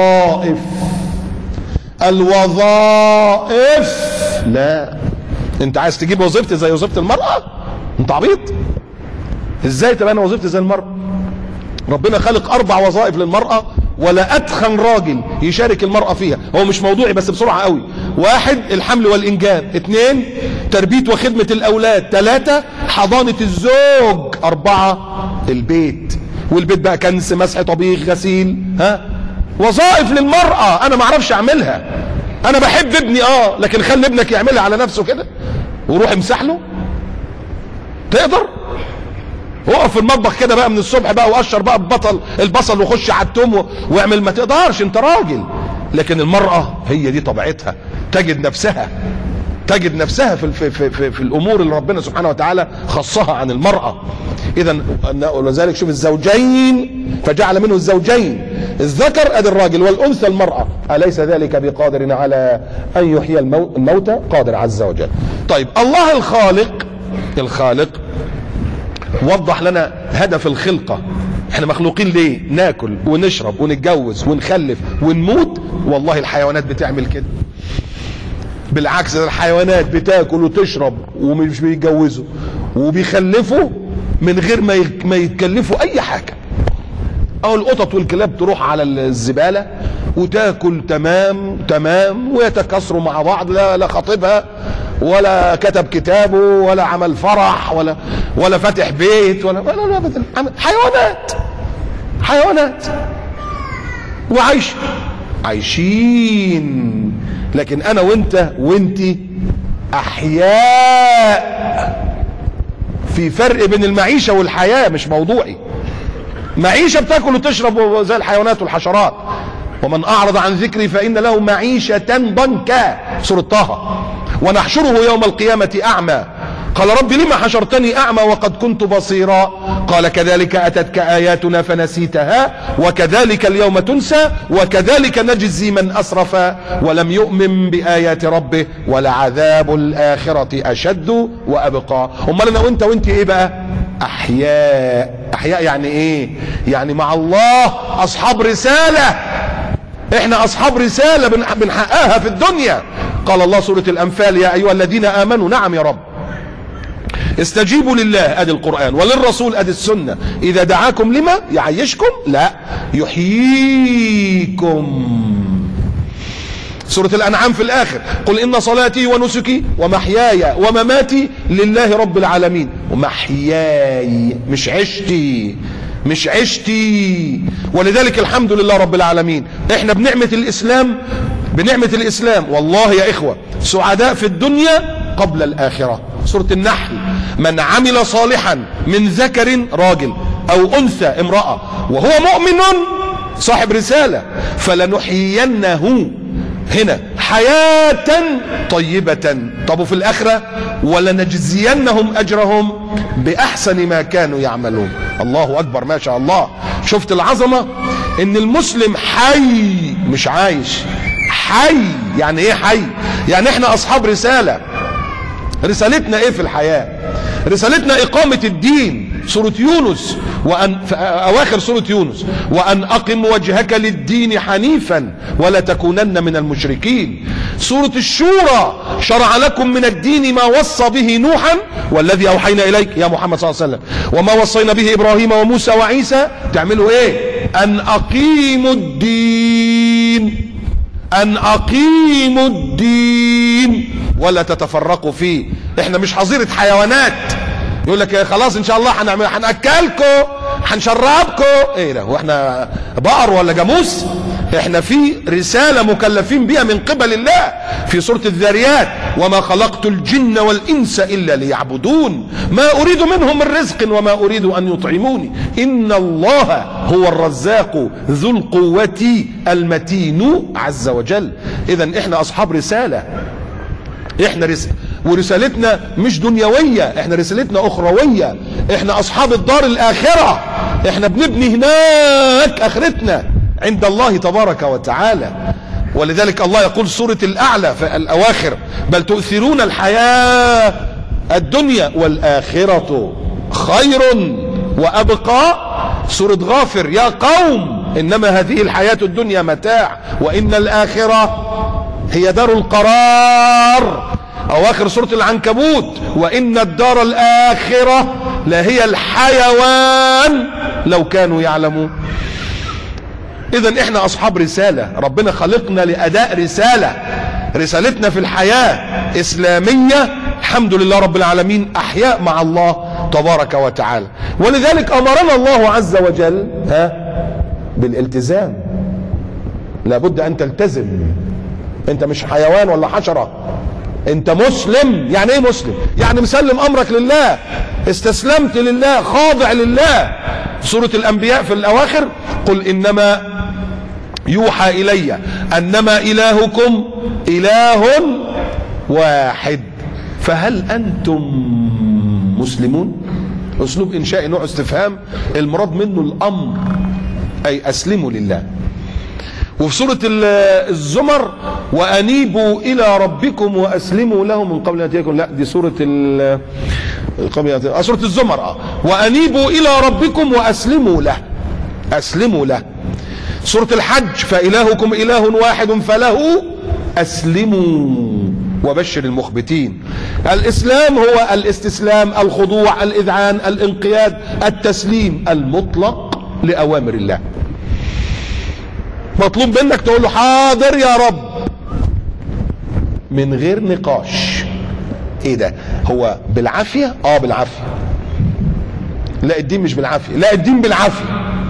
الوظائف لا. انت عايز تجيب وظيفتي زي وظيفة المرأة؟ انت عبيط. ازاي تبقى انا وظيفتي زي المرأة؟ ربنا خلق 4 وظائف للمرأة، ولا اتخن راجل يشارك المرأة فيها. هو مش موضوعي بس بسرعة قوي. 1 الحمل والإنجاب، 2 تربية وخدمة الأولاد، 3 حضانة الزوج، 4 البيت. والبيت بقى كنس، مسح، طبيخ، غسيل. وظائف للمرأة انا ما اعرفش اعملها. انا بحب ابني لكن خلي ابنك يعملها على نفسه كده وروح امسح له. تقدر؟ وقف في المطبخ كده بقى من الصبح بقى وقشر بقى البصل وخش على التوم واعمل. ما تقدرش، انت راجل. لكن المرأة هي دي طبيعتها، تجد نفسها في الامور اللي ربنا سبحانه وتعالى خصها عن المرأة. اذا ولذلك شوف الزوجين فجعل منه الزوجين، الذكر ادي الراجل والانثى المرأة. اليس ذلك بقادر على ان يحيي الموتى؟ قادر عز وجل. طيب الله الخالق وضح لنا هدف الخلقة. احنا مخلوقين ليه؟ ناكل ونشرب ونتجوز ونخلف ونموت. والله الحيوانات بتعمل كده. بالعكس، الحيوانات بتاكل وتشرب ومش بيتجوزوا وبيخلفوا من غير ما يتكلفوا اي حاجة. القطط والكلاب تروح على الزبالة وتاكل تمام ويتكاثروا مع بعض. لا خطيبها ولا كتب كتابه ولا عمل فرح ولا فتح بيت ولا ابدا. حيوانات عايشين. لكن انا وانتي احياء. في فرق بين المعيشة والحياة، مش موضوعي. معيشة بتاكل وتشرب زي الحيوانات والحشرات. ومن اعرض عن ذكري فان له معيشة ضنكا، سورة طه. ونحشره يوم القيامة اعمى قال رب لما حشرتني اعمى وقد كنت بصيرا قال كذلك اتتك اياتنا فنسيتها وكذلك اليوم تنسى وكذلك نجزي من اسرف ولم يؤمن بايات ربه ولعذاب الاخرة اشد وابقى. امال انا وانت ايه بقى؟ احياء يعني ايه؟ يعني مع الله اصحاب رسالة. احنا اصحاب رسالة بنحققها في الدنيا. قال الله سورة الانفال يا ايها الذين امنوا. نعم يا رب. استجيبوا لله ادي القرآن وللرسول ادي السنة اذا دعاكم لما يعيشكم لا يحييكم. سورة الانعام في الاخر قل ان صلاتي ونسكي ومحياي ومماتي لله رب العالمين. ومحياي مش عشتي. ولذلك الحمد لله رب العالمين احنا بنعمة الاسلام والله يا اخوة سعداء في الدنيا قبل الاخرة. سورة النحل من عمل صالحا من ذكر راجل او انثى امرأة وهو مؤمن صاحب رسالة فلنحيينه هنا حياة طيبة. طب وفي الآخرة ولنجزينهم أجرهم بأحسن ما كانوا يعملون. الله أكبر ما شاء الله. شفت العظمة؟ إن المسلم حي مش عايش. حي يعني إيه حي؟ يعني إحنا أصحاب رسالة. رسالتنا إيه في الحياة؟ رسالتنا إقامة الدين. سورة يونس في أواخر سورة يونس وأن أقم وجهك للدين حنيفا ولا تكونن من المشركين. سورة الشورى شرع لكم من الدين ما وصى به نوحا والذي أوحينا إليك يا محمد صلى الله عليه وسلم وما وصينا به إبراهيم وموسى وعيسى. تعملوا إيه؟ أن أقيموا الدين ولا تتفرقوا فيه. احنا مش حظيرة حيوانات يقول لك خلاص ان شاء الله هنأكلكم هنشربكم. ايه ده؟ واحنا بقر ولا جاموس؟ احنا في رسالة مكلفين بها من قبل الله. في سورة الذاريات وما خلقت الجن والانس الا ليعبدون ما اريد منهم من رزق وما اريد ان يطعموني ان الله هو الرزاق ذو القوة المتين عز وجل. اذا احنا اصحاب رسالة. ورسالتنا مش دنيوية، احنا رسالتنا اخروية. احنا اصحاب الدار الاخرة احنا بنبني هناك اخرتنا عند الله تبارك وتعالى. ولذلك الله يقول سورة الأعلى في الأواخر: بل تؤثرون الحياة الدنيا والآخرة خير وأبقى. سورة غافر: يا قوم إنما هذه الحياة الدنيا متاع وإن الآخرة هي دار القرار. أواخر سورة العنكبوت: وإن الدار الآخرة لهي الحيوان لو كانوا يعلمون. إذن إحنا أصحاب رسالة، ربنا خلقنا لأداء رسالة. رسالتنا في الحياة إسلامية الحمد لله رب العالمين، أحياء مع الله تبارك وتعالى. ولذلك أمرنا الله عز وجل بالالتزام. لابد أن تلتزم. أنت مش حيوان ولا حشرة، أنت مسلم. يعني إيه مسلم؟ يعني مسلم أمرك لله، استسلمت لله، خاضع لله. سورة الأنبياء في الأواخر: قل إنما يوحى إلي أنما إلهكم إله واحد فهل أنتم مسلمون؟ أسلوب إنشائي، نوع استفهام، المراد منه الأمر، أي أسلموا لله. وفي سورة الزمر: وأنيبوا إلى ربكم وأسلموا له من قبل أن يأتيكم. لا، دي سورة سورة الزمر. وأنيبوا إلى ربكم وأسلموا له، أسلموا له. سورة الحج: فإلهكم إله واحد فله أسلموا وبشر المخبتين. الإسلام هو الاستسلام، الخضوع، الإذعان، الانقياد، التسليم المطلق لأوامر الله. مطلوب منك تقول له حاضر يا رب من غير نقاش. ايه ده؟ هو بالعافية؟ بالعافية. لا، الدين مش بالعافية، لا الدين بالعافية.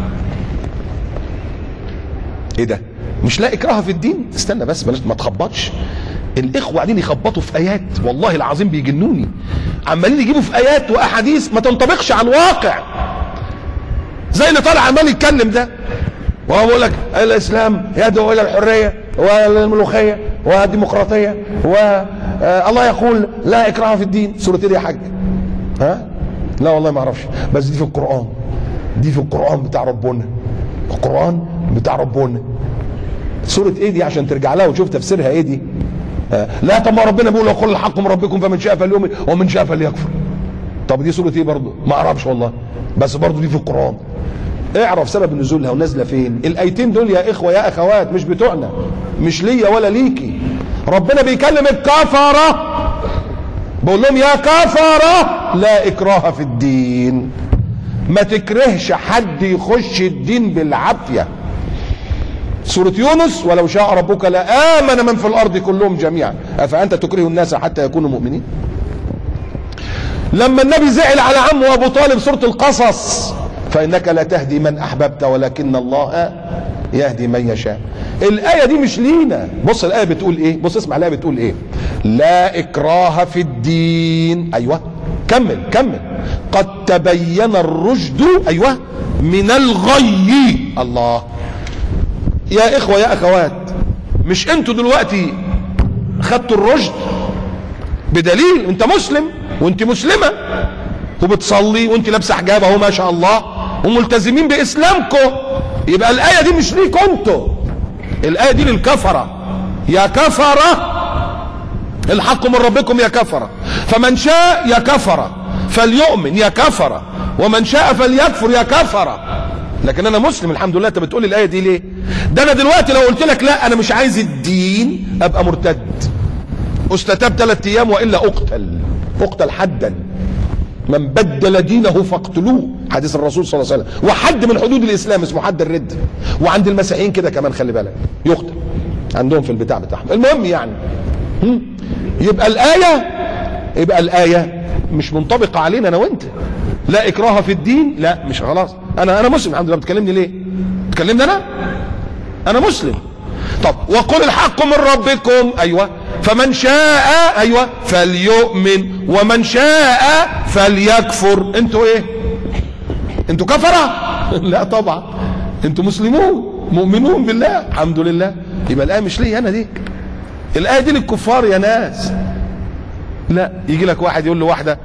ايه ده؟ مش لا اكراه في الدين؟ استنى بس، بلاش ما تخبطش. الاخوة قاعدين يخبطوا في ايات والله العظيم بيجنوني، عمالين يجيبوا في ايات واحاديث ما تنطبقش على الواقع، زي اللي طالع عمال يتكلم ده وهو بيقول لك الاسلام يدعو الى الحريه والملوخيه والديمقراطيه والله يقول لا اكراه في الدين. سوره ايه يا حاج؟ لا والله ما اعرفش، بس دي في القران، دي في القران بتاع ربنا، القران بتاع ربنا. سوره ايه دي عشان ترجع لها وتشوف تفسيرها ايه دي؟ لا، طب ما ربنا بيقول وقل الحق من ربكم فمن شاء فليؤمن ومن شاء فليكفر. طب دي سوره ايه برضه؟ ما اعرفش والله، بس برضه دي في القران. اعرف سبب نزولها ونازله فين. الايتين دول يا اخوه يا اخوات مش بتوعنا، مش ليا ولا ليكي. ربنا بيكلم الكفره، بقول لهم يا كفره لا اكراه في الدين. ما تكرهش حد يخش الدين بالعافيه. سورة يونس: ولو شاء ربك لآمن من في الأرض كلهم جميعا أفأنت تكره الناس حتى يكونوا مؤمنين. لما النبي زعل على عمه أبو طالب، سورة القصص: فإنك لا تهدي من أحببت ولكن الله يهدي من يشاء. الآية دي مش لينا. بص الآية بتقول إيه، بص اسمع الآية بتقول إيه: لا إكراه في الدين. أيوة كمل كمل. قد تبين الرشد أيوة من الغي. الله يا إخوة يا أخوات، مش أنتوا دلوقتي خدتوا الرشد بدليل أنت مسلم وأنت مسلمة وبتصلي وأنت لابسة حجاب أهو ما شاء الله وملتزمين بإسلامكم. يبقى الآية دي مش ليكم أنتوا، الآية دي للكفرة. يا كفرة الحق من ربكم يا كفرة، فمن شاء يا كفرة فليؤمن يا كفرة ومن شاء فليكفر يا كفرة. لكن انا مسلم الحمد لله. انت بتقول الايه دي ليه؟ ده انا دلوقتي لو قلت لك لا انا مش عايز الدين ابقى مرتد، استتاب 3 ايام والا اقتل حدا. من بدل دينه فاقتلوه، حديث الرسول صلى الله عليه وسلم. وحد من حدود الاسلام اسمه حد الرد، وعند المسيحيين كده كمان خلي بالك يقتل عندهم في البتاع بتاعهم. المهم يعني يبقى الايه مش منطبقه علينا انا وانت. لا اكراه في الدين، لا مش خلاص. انا مسلم الحمد لله. بتكلمني ليه؟ بتكلمني انا مسلم. طب وقل الحق من ربكم ايوه، فمن شاء ايوه فليؤمن ومن شاء فليكفر. انتوا ايه؟ انتوا كفره؟ لا طبعا، انتوا مسلمون مؤمنون بالله الحمد لله. يبقى الايه مش ليا انا دي، الايه دي للكفار يا ناس. لا يجي لك واحد يقول له واحده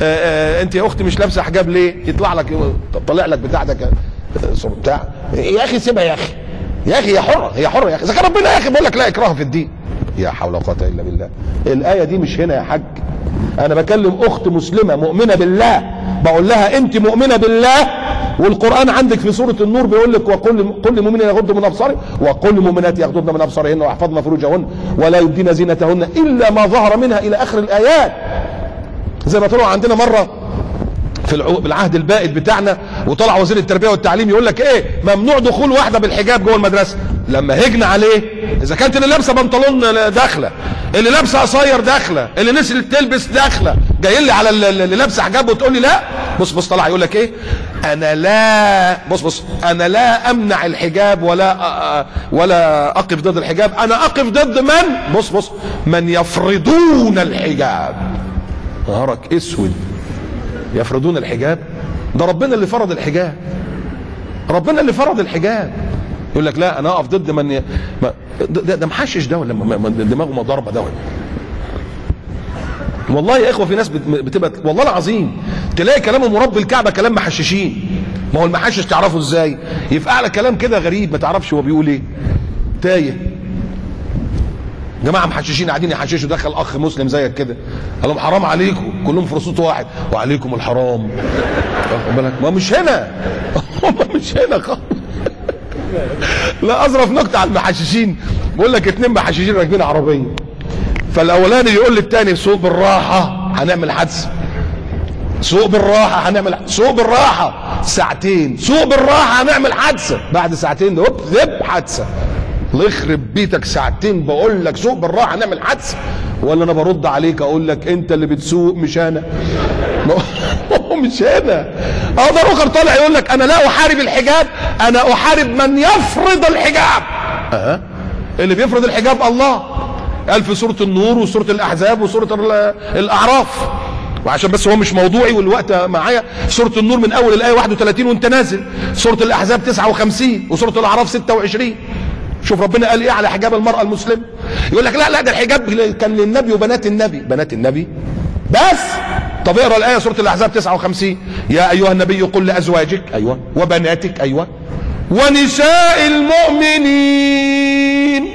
انت يا اختي مش لابسه حجاب ليه؟ يطلع لك طالع لك بتاعتك بتاع يا اخي سيبها يا اخي، يا اخي هي حره، هي حره يا اخي، اذا كان ربنا يا اخي بيقول لك لا اكراه في الدين. يا حول ولا قوه الا بالله. الايه دي مش هنا يا حاج، انا بكلم اخت مسلمه مؤمنه بالله، بقول لها انت مؤمنه بالله، والقران عندك في سوره النور بيقول لك وقل للمؤمنين يغضوا من ابصارهم وقل للمؤمنات يغضضن من ابصارهن ويحفظن فروجهن ولا يبدين زينتهن الا ما ظهر منها الى اخر الايات. زي ما طلعوا عندنا مره في العهد البائد بتاعنا، وطلع وزير التربيه والتعليم يقول لك ايه؟ ممنوع دخول واحده بالحجاب جوه المدرسه. لما هجنا عليه، اذا كانت اللي لابسه بنطلون داخله، اللي لابسه قصير داخله، اللي نسيت تلبس داخله، جاي لي على اللي لابسه حجاب وتقول لي لا. بص طلع يقول لك ايه؟ انا لا انا لا امنع الحجاب ولا اقف ضد الحجاب، انا اقف ضد من من يفرضون الحجاب. نهارك اسود، يفرضون الحجاب؟ ده ربنا اللي فرض الحجاب، ربنا اللي فرض الحجاب. يقول لك لا انا اقف ضد من ده محشش ده ولا دماغه ضربه ده. والله يا اخوه في ناس بتبقى والله العظيم تلاقي كلامهم ورب الكعبه كلام محششين. ما هو المحشش تعرفه ازاي؟ يفقع لك كلام كده غريب ما تعرفش هو بيقول ايه، تايه. جماعه محششين قاعدين يحششوا، دخل اخ مسلم زيك كده قال لهم حرام عليكم، كلهم في صوت واحد وعليكم الحرام. واخد بالك؟ ما مش هنا هم مش هنا خالص. لا اظرف نكته على المحششين، بقول لك اتنين محششين راكبين عربيه، فالاولاني يقول للتاني سوق بالراحه هنعمل حادثه، سوق بالراحه هنعمل، سوق بالراحه ساعتين، سوق بالراحه هنعمل حادثه، بعد ساعتين هوب ذب حادثه. الله يخرب بيتك، ساعتين بقول لك سوق بالراحه هنعمل حادثه، ولا انا برد عليك اقول لك انت اللي بتسوق مش انا. مش انا. ده اخر طالع يقول لك انا لا احارب الحجاب، انا احارب من يفرض الحجاب. اللي بيفرض الحجاب الله، قال في سوره النور وسوره الاحزاب وسوره الاعراف. وعشان بس هو مش موضوعي والوقت معايا، سوره النور من اول الايه 31 وانت نازل، سوره الاحزاب 59 وسوره الاعراف 26. شوف ربنا قال ايه على حجاب المرأة المسلمة. يقول لك لا ده الحجاب كان للنبي وبنات النبي. بنات النبي بس؟ طب اقرا الايه سوره الاحزاب 59. يا ايها النبي قل لازواجك، ايوه، وبناتك، ايوه، ونساء المؤمنين.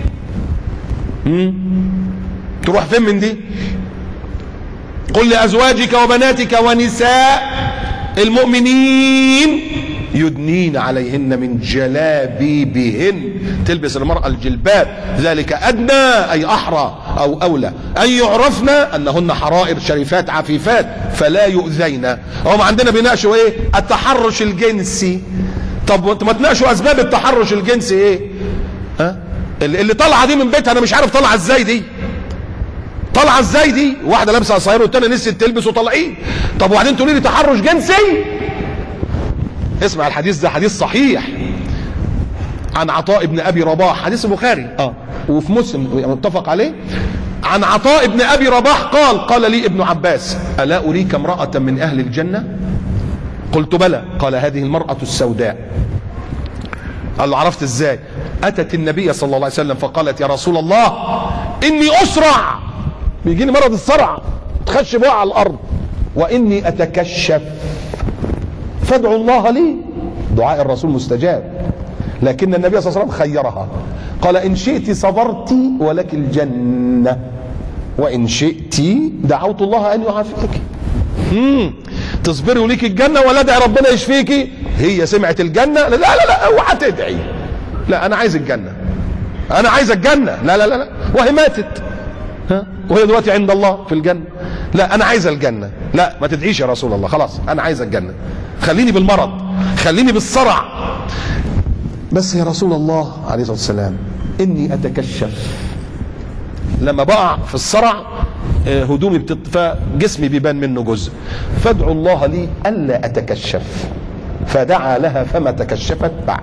تروح فين من دي؟ قل لازواجك وبناتك ونساء المؤمنين يدنين عليهن من جلابيبهن. تلبس المرأة الجلباب، ذلك أدنى أي أحرى أو أولى أن يعرفن أنهن حرائر شريفات عفيفات فلا يؤذين. هم عندنا بيناقشوا إيه؟ التحرش الجنسي. طب ما تناقشوا أسباب التحرش الجنسي إيه؟ اللي طالعة دي من بيتها أنا مش عارف طالعة إزاي دي. طالعة إزاي دي؟ واحدة لابسة قصير والتانية نسيت تلبس وطالعين. طب وبعدين تقولي لي تحرش جنسي؟ اسمع الحديث ده، حديث صحيح عن عطاء بن ابي رباح، حديث البخاري وفي مسلم متفق عليه. عن عطاء بن ابي رباح قال لي ابن عباس الا اريك امرأة من اهل الجنة؟ قلت بلى. قال هذه المرأة السوداء. قال له عرفت ازاي؟ اتت النبي صلى الله عليه وسلم فقالت يا رسول الله اني اسرع، بيجيني مرض الصرع، تخش بقى على الارض، واني اتكشف فادعوا الله لي. دعاء الرسول مستجاب، لكن النبي صلى الله عليه وسلم خيرها، قال ان شئت صبرت ولك الجنة، وان شئت دعوت الله ان يعافيك. تصبري وليك الجنة ولا ادعي ربنا يشفيكي؟ هي سمعت الجنة، لا لا لا اوعى تدعي، لا انا عايز الجنة، انا عايز الجنة، لا لا لا، وهي ماتت وهي دلوقتي عند الله في الجنة. لا انا عايز الجنة، لا ما تدعيش يا رسول الله، خلاص انا عايز الجنة، خليني بالمرض، خليني بالصرع بس يا رسول الله عليه الصلاة والسلام اني اتكشف، لما بقع في الصرع هدومي فجسمي بيبان منه جزء، فادعوا الله لي الا اتكشف. فدعا لها فما تكشفت بعد.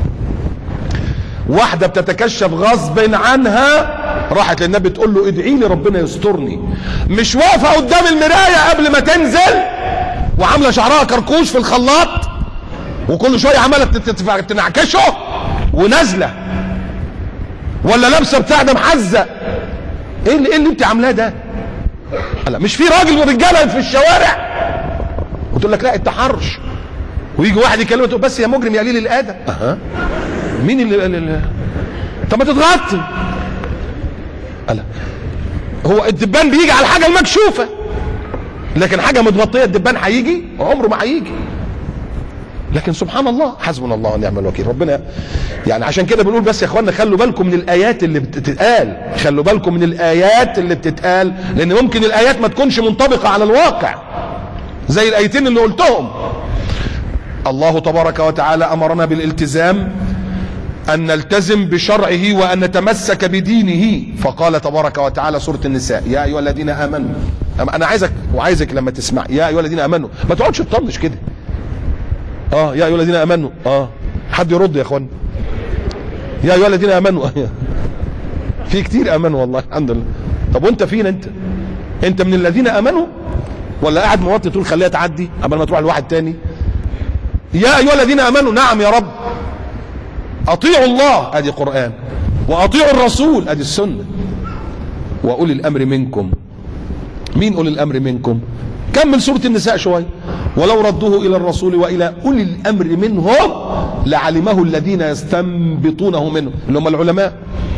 واحدة بتتكشف غصب عنها، راحت للنبي تقول له ادعي لي ربنا يسترني، مش واقفة قدام المراية قبل ما تنزل وعاملة شعرها كركوش في الخلاط وكل شوية عمالة تنعكشه ونازلة، ولا لابسة بتاع ده محزق. ايه اللي انت عاملاه ده؟ لا مش في راجل ورجاله في الشوارع وتقول لك لا التحرش، ويجي واحد يكلمه تقول بس يا مجرم يا قليل الادب. مين اللي طب ما تتغطي. لا هو الدبان بيجي على الحاجه المكشوفه، لكن حاجه متغطيه الدبان هيجي عمره ما هيجي. لكن سبحان الله، حسبنا الله ونعم الوكيل. ربنا يعني عشان كده بنقول بس يا اخوانا خلوا بالكم من الايات اللي بتتقال، خلوا بالكم من الايات اللي بتتقال، لان ممكن الايات ما تكونش منطبقه على الواقع زي الايتين اللي قلتهم. الله تبارك وتعالى امرنا بالالتزام، ان نلتزم بشرعه وان نتمسك بدينه، فقال تبارك وتعالى سورة النساء يا ايها الذين امنوا. انا عايزك لما تسمع يا ايها الذين امنوا ما تقعدش تطنش كده. يا ايها الذين امنوا. حد يرد يا اخوان. يا ايها الذين امنوا. في كتير امنوا والله الحمد لله. طب وانت فين؟ انت من الذين امنوا ولا قاعد موطي تقول خليها تعدي قبل ما تروح لواحد تاني؟ يا ايها الذين امنوا، نعم يا رب، اطيعوا الله ادي قرآن، واطيعوا الرسول ادي السنة، واولي الامر منكم. مين اولي الامر منكم؟ كمل سورة النساء شوية، ولو ردوه الى الرسول والى اولي الامر منهم لعلمه الذين يستنبطونه منه، اللي هم العلماء.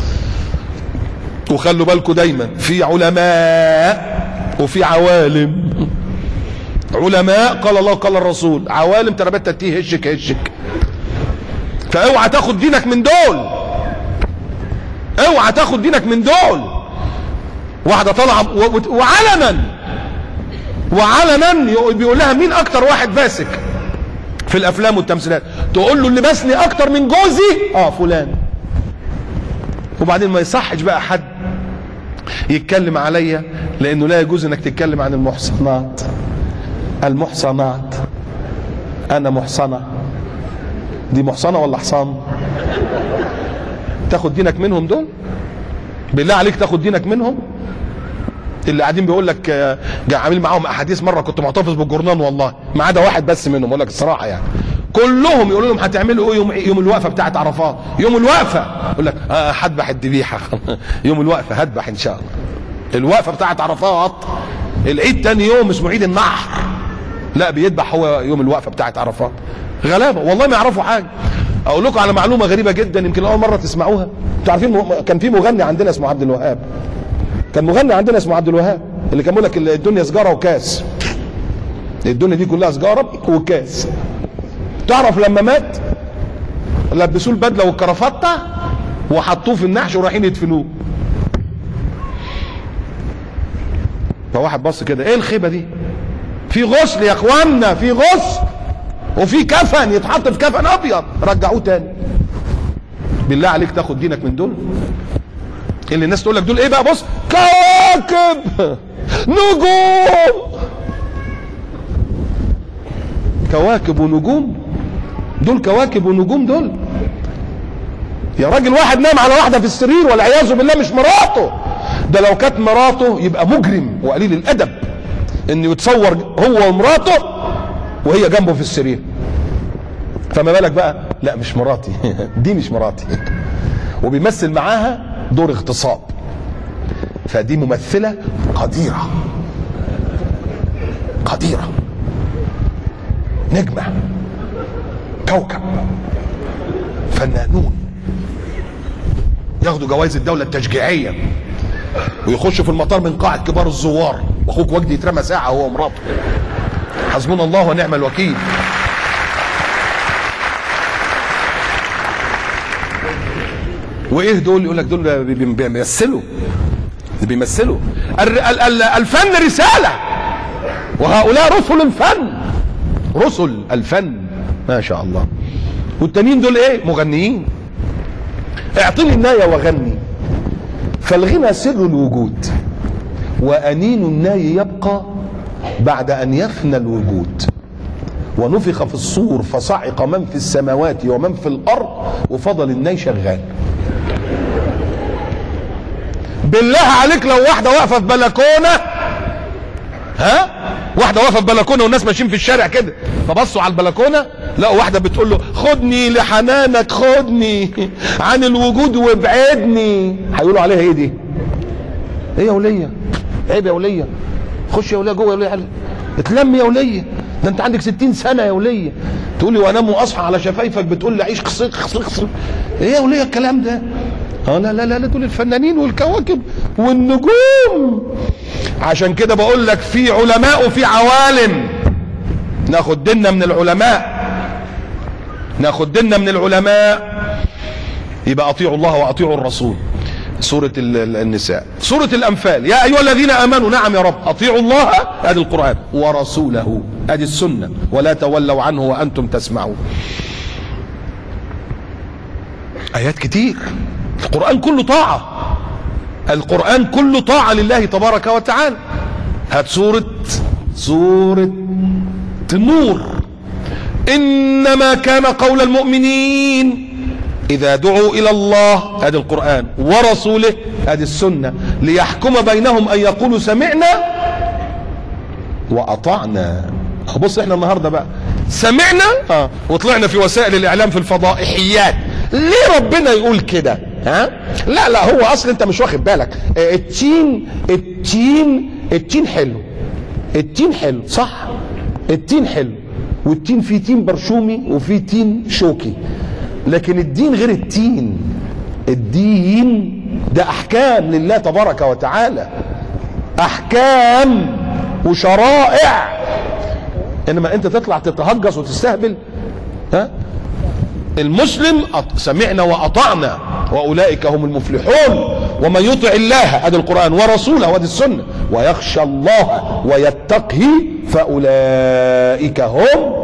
وخلوا بالكم دايما في علماء وفي عوالم. علماء قال الله قال الرسول، عوالم تربت تتيه هشك. فاوعى تاخد دينك من دول، اوعى تاخد دينك من دول. واحدة طالعة وعلنا بيقول لها مين اكتر واحد فاسق في الافلام والتمثيلات؟ تقول له اللي بسني اكتر من جوزي فلان. وبعدين ما يصحش بقى حد يتكلم عليا، لانه لا يجوز انك تتكلم عن المحصنات. المحصنات، انا محصنة، دي محصنة ولا حصان؟ تاخد دينك منهم دول؟ بالله عليك تاخد دينك منهم؟ اللي قاعدين بيقول لك عامل معاهم احاديث. مره كنت محتفظ بالجورنال والله، ما عدا واحد بس منهم اقول لك الصراحه يعني، كلهم يقولوا لهم هتعملوا ايه يوم الوقفه بتاعت عرفات؟ يوم الوقفه يقول لك هذبح الذبيحه. يوم الوقفه هذبح ان شاء الله. الوقفه بتاعت عرفات، العيد تاني يوم اسمه عيد النحر، لا بيذبح هو يوم الوقفه بتاعت عرفات. غلابه والله ما يعرفوا حاجه. اقول لكم على معلومه غريبه جدا، يمكن اول مره تسمعوها. انتوا عارفين كان في مغني عندنا اسمه عبد الوهاب، كان مغني عندنا اسمه عبد الوهاب، اللي كان بيقول لك الدنيا سجاره وكاس، الدنيا دي كلها سجاره وكاس. تعرف لما مات لبسوه البدله والكرافته وحطوه في النحش ورايحين يدفنوه. فواحد بص كده، ايه الخيبه دي؟ في غسل يا اخوانا، في غسل وفي كفن، يتحط في كفن ابيض رجعوه تاني. بالله عليك تاخد دينك من دول؟ اللي الناس تقول لك دول ايه بقى؟ بص، كواكب نجوم، كواكب ونجوم. دول كواكب ونجوم دول؟ يا راجل واحد نام على واحده في السرير والعياذ بالله مش مراته، ده لو كانت مراته يبقى مجرم وقليل الادب انه يتصور هو ومراته وهي جنبه في السرير. فما بالك بقى لا مش مراتي دي مش مراتي، وبيمثل معاها دور اغتصاب. فدي ممثلة قديرة، قديرة، نجمة، كوكب، فنانون، ياخدوا جوائز الدولة التشجيعية ويخشوا في المطار من قاعة كبار الزوار، واخوك وجدي يترمى ساعة هو ومراته. حسبنا الله ونعم الوكيل. وايه دول؟ يقول لك دول بيمثلوا الفن رسالة، وهؤلاء رسل الفن، رسل الفن ما شاء الله. والتانيين دول ايه؟ مغنيين. اعطني الناي وغني، فالغنى سر الوجود، وأنين الناي يبقى بعد أن يفنى الوجود. ونفخ في الصور فصعق من في السماوات ومن في الأرض، وفضل الناي شغال. بالله عليك لو واحدة واقفة في بلكونة، واحدة واقفة في بلكونة والناس ماشيين في الشارع كده، فبصوا على البلكونة لقوا واحدة بتقول له خدني لحنانك، خدني عن الوجود وابعدني، هيقولوا عليها ايه دي؟ ايه يا ولية؟ عيب يا وليه، خش يا وليه جوه يا وليه، اتلم يا وليه، ده انت عندك 60 سنه يا وليه. تقول لي وانام واصحى على شفايفك بتقول لي عيش خصيق خصيق خصيق. ايه يا وليه الكلام ده؟ لا لا لا دول الفنانين والكواكب والنجوم. عشان كده بقول لك في علماء وفي عوالم. ناخد ديننا من العلماء، ناخد ديننا من العلماء. يبقى اطيعوا الله واطيعوا الرسول. سورة النساء. سورة الأنفال، يا أيها الذين آمنوا، نعم يا رب، أطيعوا الله، ادي القرآن، ورسوله، ادي السنة، ولا تولوا عنه وأنتم تسمعون. آيات كتير. القرآن كله طاعة، القرآن كله طاعة لله تبارك وتعالى. هات سورة النور، إنما كان قول المؤمنين إذا دعوا إلى الله، ادي القرآن، ورسوله، ادي السنة، ليحكم بينهم أن يقولوا سمعنا وأطعنا. بص احنا النهاردة بقى سمعنا وطلعنا في وسائل الإعلام في الفضائحيات. ليه ربنا يقول كده؟ لا هو أصل أنت مش واخد بالك. التين حلو، التين حلو صح، التين حلو، والتين فيه تين برشومي وفيه تين شوكي، لكن الدين غير التين. الدين ده احكام لله تبارك وتعالى، احكام وشرائع. انما انت تطلع تتهجس وتستهبل. المسلم سمعنا واطعنا واولئك هم المفلحون. ومن يطع الله، ادي القرآن، ورسوله، وادي السنة، ويخشى الله ويتقه فاولئك هم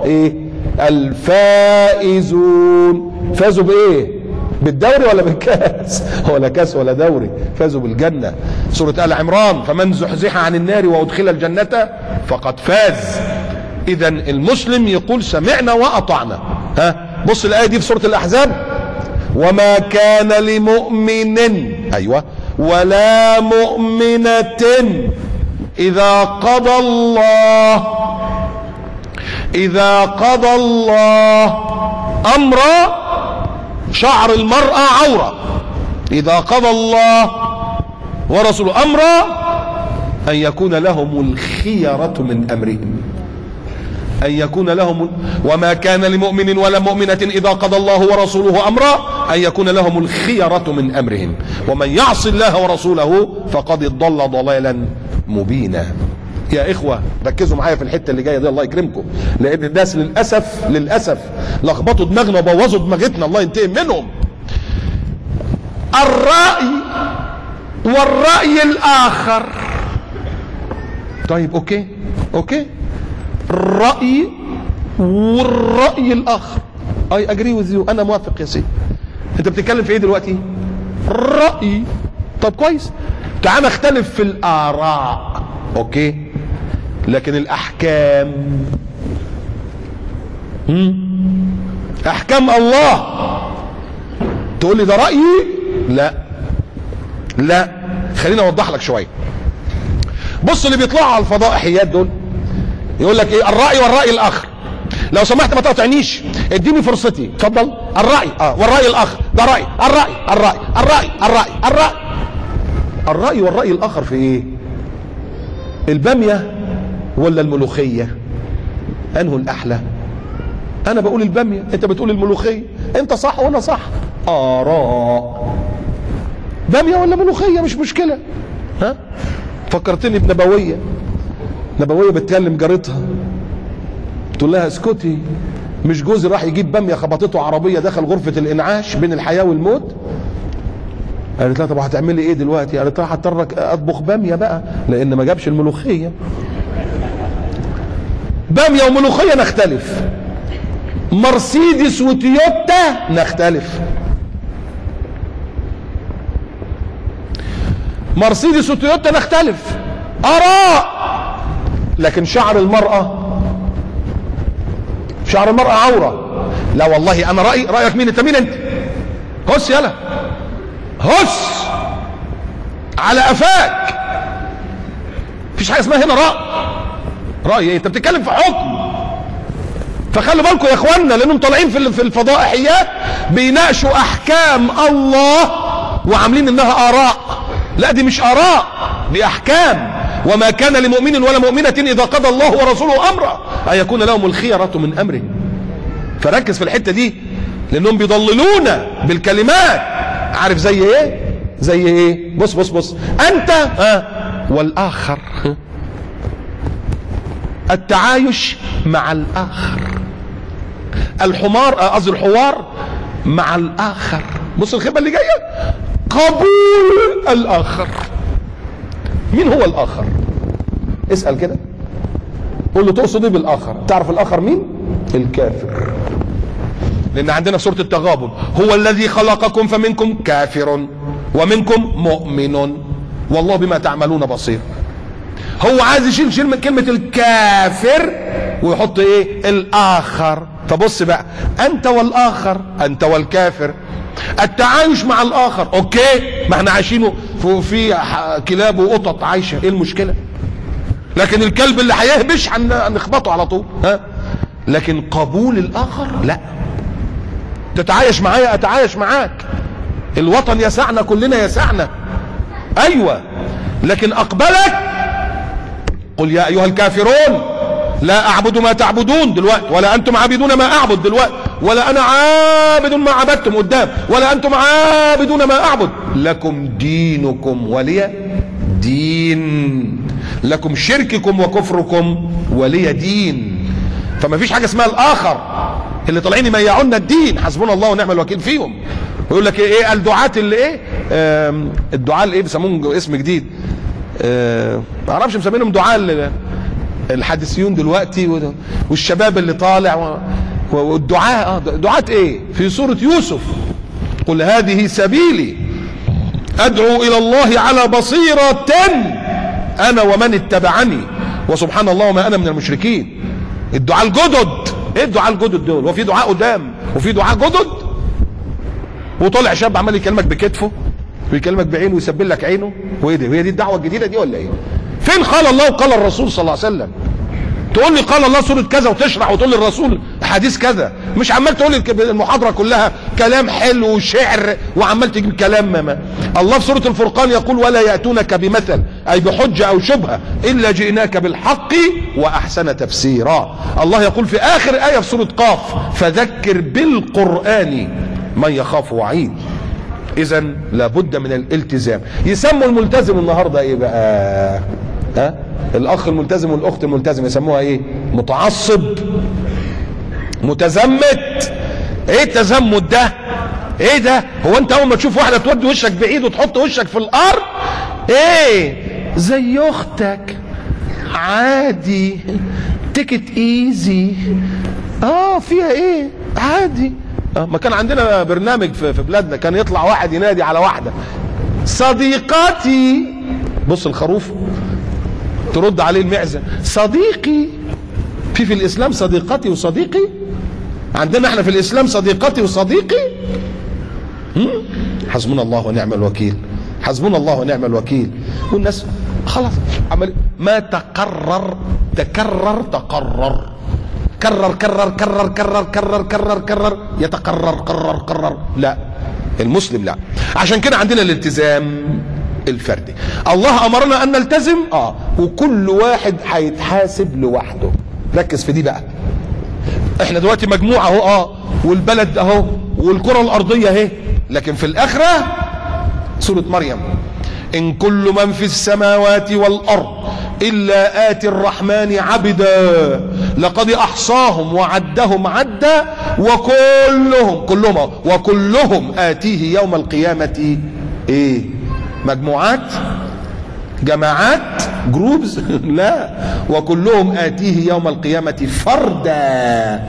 الفائزون. فازوا بايه؟ بالدوري ولا بالكاس؟ ولا كاس ولا دوري، فازوا بالجنة. سورة آل عمران، فمن زحزح عن النار وأدخل الجنة فقد فاز. إذا المسلم يقول سمعنا وأطعنا. بص الآية دي في سورة الأحزاب، وما كان لمؤمن، أيوة، ولا مؤمنة إذا قضى الله أمرا، شعر المرأة عورة، إذا قضى الله ورسوله أمرا أن يكون لهم الخيرة من أمرهم، أن يكون لهم. وما كان لمؤمن ولا مؤمنة إذا قضى الله ورسوله أمرا أن يكون لهم الخيرة من أمرهم، ومن يعص الله ورسوله فقد ضل ضلالا مبينا. يا إخوة ركزوا معايا في الحتة اللي جاية دي، الله يكرمكم، لأن الناس للأسف لخبطوا دماغنا وبوظوا دماغتنا، الله ينتقم منهم. الرأي والرأي الآخر. طيب أوكي، الرأي والرأي الآخر، I agree with you، أنا موافق يا سيدي. أنت بتتكلم في إيه دلوقتي؟ الرأي. طب كويس، تعال نختلف في الآراء، أوكي، لكن الأحكام، أحكام الله تقول لي ده رأيي؟ لا، خليني أوضح لك شوية. بص اللي بيطلعوا على الفضائحيات دول يقول لك ايه؟ الرأي والرأي الآخر. لو سمحت ما تقاطعنيش، اديني فرصتي، اتفضل. الرأي والرأي الآخر، ده رأي، الرأي والرأي الآخر في ايه؟ البامية ولا الملوخية؟ انه الأحلى؟ انا بقول البامية، انت بتقول الملوخية، انت صح وانا صح. آراء، بامية ولا ملوخية مش مشكلة. فكرتني بنبوية بتكلم جارتها، تقول لها اسكتي، مش جوزي راح يجيب بامية خبطته عربية دخل غرفة الإنعاش بين الحياة والموت؟ قالت لها طب هتعملي ايه دلوقتي؟ قالت لها هضطر اطبخ بامية بقى لان ما جابش الملوخية. بامية وملوخية نختلف، مرسيدس وتويوتا نختلف. مرسيدس وتويوتا نختلف، آراء. لكن شعر المرأة عورة. لا والله أنا رأيك مين؟ أنت مين أنت؟ هس يلا، هس على قفاك. مفيش حاجة اسمها هنا رأي إيه؟ أنت بتتكلم في حكم. فخلوا بالكم يا إخواننا، لأنهم طالعين في الفضائحيات بيناقشوا أحكام الله وعاملين إنها آراء. لا دي مش آراء، دي أحكام. وما كان لمؤمن ولا مؤمنة إذا قضى الله ورسوله أمرا أن يكون لهم الخيرة من أمرهم. فركز في الحتة دي لأنهم بيضللون بالكلمات. عارف زي إيه؟ زي إيه؟ بص أنت والآخر، التعايش مع الآخر، الحوار مع الآخر. بص الخيبة اللي جاية، قبول الآخر. مين هو الآخر؟ اسأل كده، قول له تقصد ايه بالآخر؟ تعرف الآخر مين؟ الكافر. لأن عندنا في سورة التغابن هو الذي خلقكم فمنكم كافر ومنكم مؤمن والله بما تعملون بصير. هو عايز يشيل من كلمة الكافر ويحط ايه؟ الآخر. فبص بقى، أنت والآخر، أنت والكافر، التعايش مع الآخر. أوكي، ما احنا عايشينه في كلاب وقطط عايشة، ايه المشكلة؟ لكن الكلب اللي هيهبش هنخبطه على طول. لكن قبول الآخر لا. تتعايش معايا أتعايش معاك، الوطن يسعنا، كلنا يسعنا، أيوة، لكن أقبلك. قل يا أيها الكافرون لا أعبد ما تعبدون دلوقتي، ولا أنتم عابدون ما أعبد دلوقتي، ولا أنا عابد ما عبدتم قدام، ولا أنتم عابدون ما أعبد، لكم دينكم ولي دين، لكم شرككم وكفركم ولي دين. فما فيش حاجة اسمها الآخر اللي طالعين يميعونا الدين، حسبنا الله ونعم الوكيل فيهم. ويقول لك ايه الدعاة اللي ايه الدعاة اللي ايه بيسموهم اسم جديد، ما اعرفش مسمينهم دعاة الحديثيون دلوقتي، والشباب اللي طالع والدعاة. دعاة ايه؟ في سورة يوسف قل هذه سبيلي ادعو الى الله على بصيرة انا ومن اتبعني وسبحان الله وما انا من المشركين. الدعاة الجدد، ايه الدعاة الجدد دول؟ وفي دعاء قدام وفي دعاء جدد؟ وطالع شاب عمال يكلمك بكتفه ويكلمك بعينه ويسبل لك عينه، وايه ده؟ هي دي الدعوه الجديده دي ولا ايه؟ فين قال الله وقال الرسول صلى الله عليه وسلم؟ تقول لي قال الله سوره كذا وتشرح وتقول لي الرسول حديث كذا، مش عمال تقول لي المحاضره كلها كلام حلو وشعر وعمال تجيب كلام. ما الله في سوره الفرقان يقول ولا ياتونك بمثل اي بحجه او شبهه الا جئناك بالحق واحسن تفسيرا. الله يقول في اخر ايه في سوره قاف فذكر بالقران من يخاف وعيد. اذا لابد من الالتزام. يسموا الملتزم النهارده ايه بقى؟ الاخ الملتزم والاخت الملتزم يسموها ايه؟ متعصب، متزمت. ايه التزمت ده؟ ايه ده؟ هو انت اول ما تشوف واحده تودي وشك بعيد وتحط وشك في الارض ايه؟ زي اختك عادي، تيكت ايزي، فيها ايه؟ عادي. ما كان عندنا برنامج في بلادنا كان يطلع واحد ينادي على واحده صديقاتي، بص الخروف ترد عليه المعزه صديقي. في الاسلام صديقتي وصديقي؟ عندنا احنا في الاسلام صديقتي وصديقي؟ حسبنا الله ونعم الوكيل، حسبنا الله ونعم الوكيل. والناس خلاص عمل ما تقرر تكرر تقرر، كرر كرر كرر كرر كرر كرر كرر يتقرر قرر قرر. لا، المسلم لا. عشان كده عندنا الالتزام الفردي. الله امرنا ان نلتزم وكل واحد هيتحاسب لوحده. ركز في دي بقى. احنا دلوقتي مجموعه اهو، والبلد اهو، والكره الارضيه اهي، لكن في الاخره سوره مريم ان كل من في السماوات والارض الا اتي الرحمن عبدا لقد احصاهم وعدهم عدا وكلهم اتيه يوم القيامه ايه؟ مجموعات، جماعات، جروبز؟ لا، وكلهم اتيه يوم القيامه فردا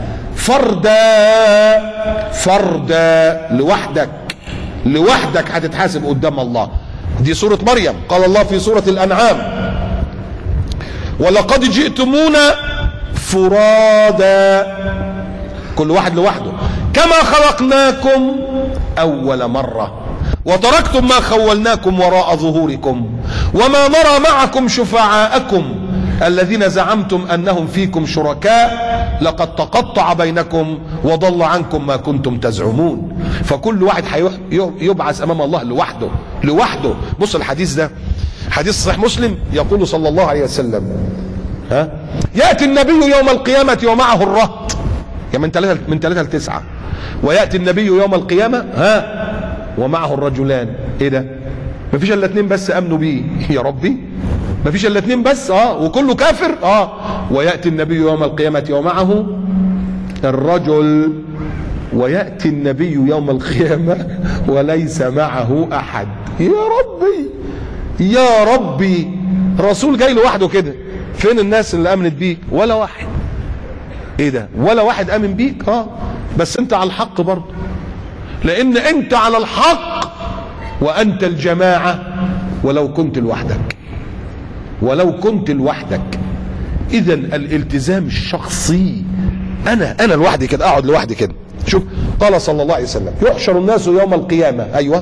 لوحدك هتتحاسب قدام الله. دي سورة مريم. قال الله في سورة الأنعام ولقد جئتمونا فرادا، كل واحد لوحده، كما خلقناكم أول مرة وتركتم ما خولناكم وراء ظهوركم وما نرى معكم شفعاءكم الذين زعمتم أنهم فيكم شركاء لقد تقطع بينكم وضل عنكم ما كنتم تزعمون. فكل واحد يبعث أمام الله لوحده. بص الحديث ده حديث صحيح مسلم يقول صلى الله عليه وسلم يأتي النبي يوم القيامة ومعه الرهط، يعني من 3 ل 9، ويأتي النبي يوم القيامة ومعه الرجلان. ايه ده؟ مفيش الا 2 بس امنوا بيه يا ربي، مفيش الا 2 بس وكله كافر. ويأتي النبي يوم القيامة ومعه الرجل، ويأتي النبي يوم القيامة وليس معه احد. يا ربي يا ربي، رسول جاي لوحده كده، فين الناس اللي امنت بيك؟ ولا واحد. ايه ده؟ ولا واحد امن بيك؟ بس انت على الحق برضه، لان انت على الحق وانت الجماعة ولو كنت لوحدك، ولو كنت لوحدك. اذا الالتزام الشخصي، انا لوحدي كده، اقعد لوحدي كده. شوف قال صلى الله عليه وسلم يحشر الناس يوم القيامة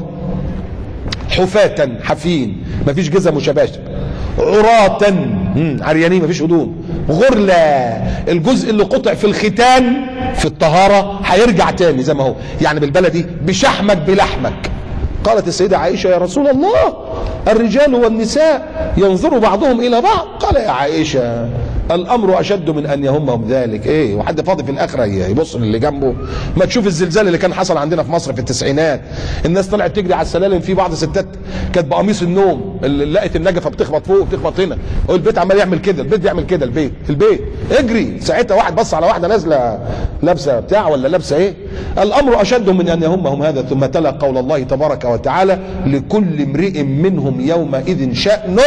حفاة حفين، مفيش جزم وشباشب، عراة عريانين مفيش هدوم، غرلا، الجزء اللي قطع في الختان في الطهارة هيرجع تاني زي ما هو، يعني بالبلدي بشحمك بلحمك. قالت السيدة عائشة يا رسول الله الرجال والنساء ينظر بعضهم الى بعض. قال يا عائشة الامر اشد من ان يهمهم ذلك. ايه وحد فاضي في الاخره يبص للي جنبه؟ ما تشوف الزلزال اللي كان حصل عندنا في مصر في التسعينات، الناس طلعت تجري على السلالم، في بعض الستات كانت بقميص النوم اللي لقت النجفه بتخبط فوق وبتخبط هنا، والبيت عمال يعمل كده، البيت بيعمل كده، البيت اجري. ساعتها واحد بص على واحده نازله لابسه بتاع ولا لابسه ايه، الامر اشد من ان يهمهم هذا. ثم تلا قول الله تبارك وتعالى لكل امرئ منهم يومئذ شأن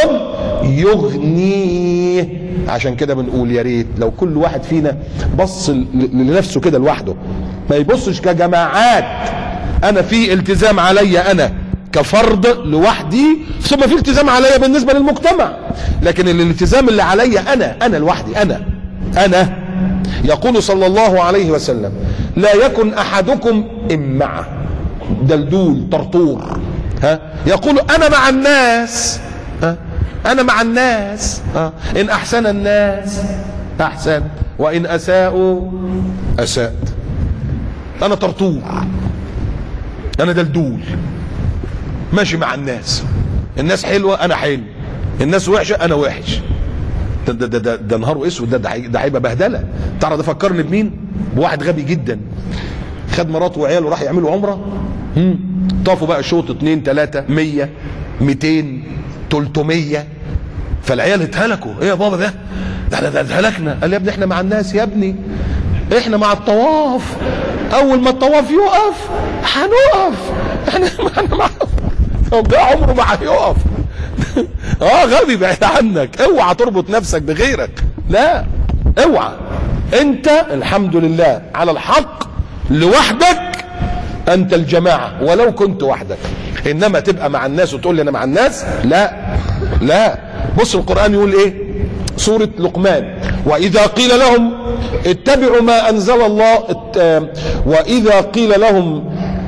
يغنيه. عشان كده بنقول يا ريت لو كل واحد فينا بص لنفسه كده لوحده، ما يبصش كجماعات. انا في التزام عليا انا كفرد لوحدي، ثم في التزام عليا بالنسبه للمجتمع، لكن الالتزام اللي عليا انا لوحدي. انا يقول صلى الله عليه وسلم لا يكن احدكم امعه دلدول طرطور، يقول انا مع الناس، انا مع الناس، ان احسن الناس احسن وان اساءوا اسأت. انا طرطور، انا دلدول ماشي مع الناس، الناس حلوة انا حلو، الناس وحشة انا وحش. ده نهار اسود، ده هيبقى بهدله. تعرف ده فكرني بمين؟ بواحد غبي جدا خد مراته وعياله وراح يعملوا عمره، طافوا بقى شوط 2 3 100 200 300، فالعيال اتهلكوا. ايه يا بابا ده اتهلكنا. قال يا ابني احنا مع الناس يا ابني، احنا مع الطواف، اول ما الطواف يقف هنقف، احنا مع ده عمره ما هيقف. غبي بعيد عنك، اوعى تربط نفسك بغيرك، لا اوعى. انت الحمد لله على الحق لوحدك، انت الجماعة ولو كنت وحدك. انما تبقى مع الناس وتقول لي انا مع الناس، لا. بص القرآن يقول ايه؟ سورة لقمان واذا قيل لهم اتبعوا ما انزل الله، واذا قيل لهم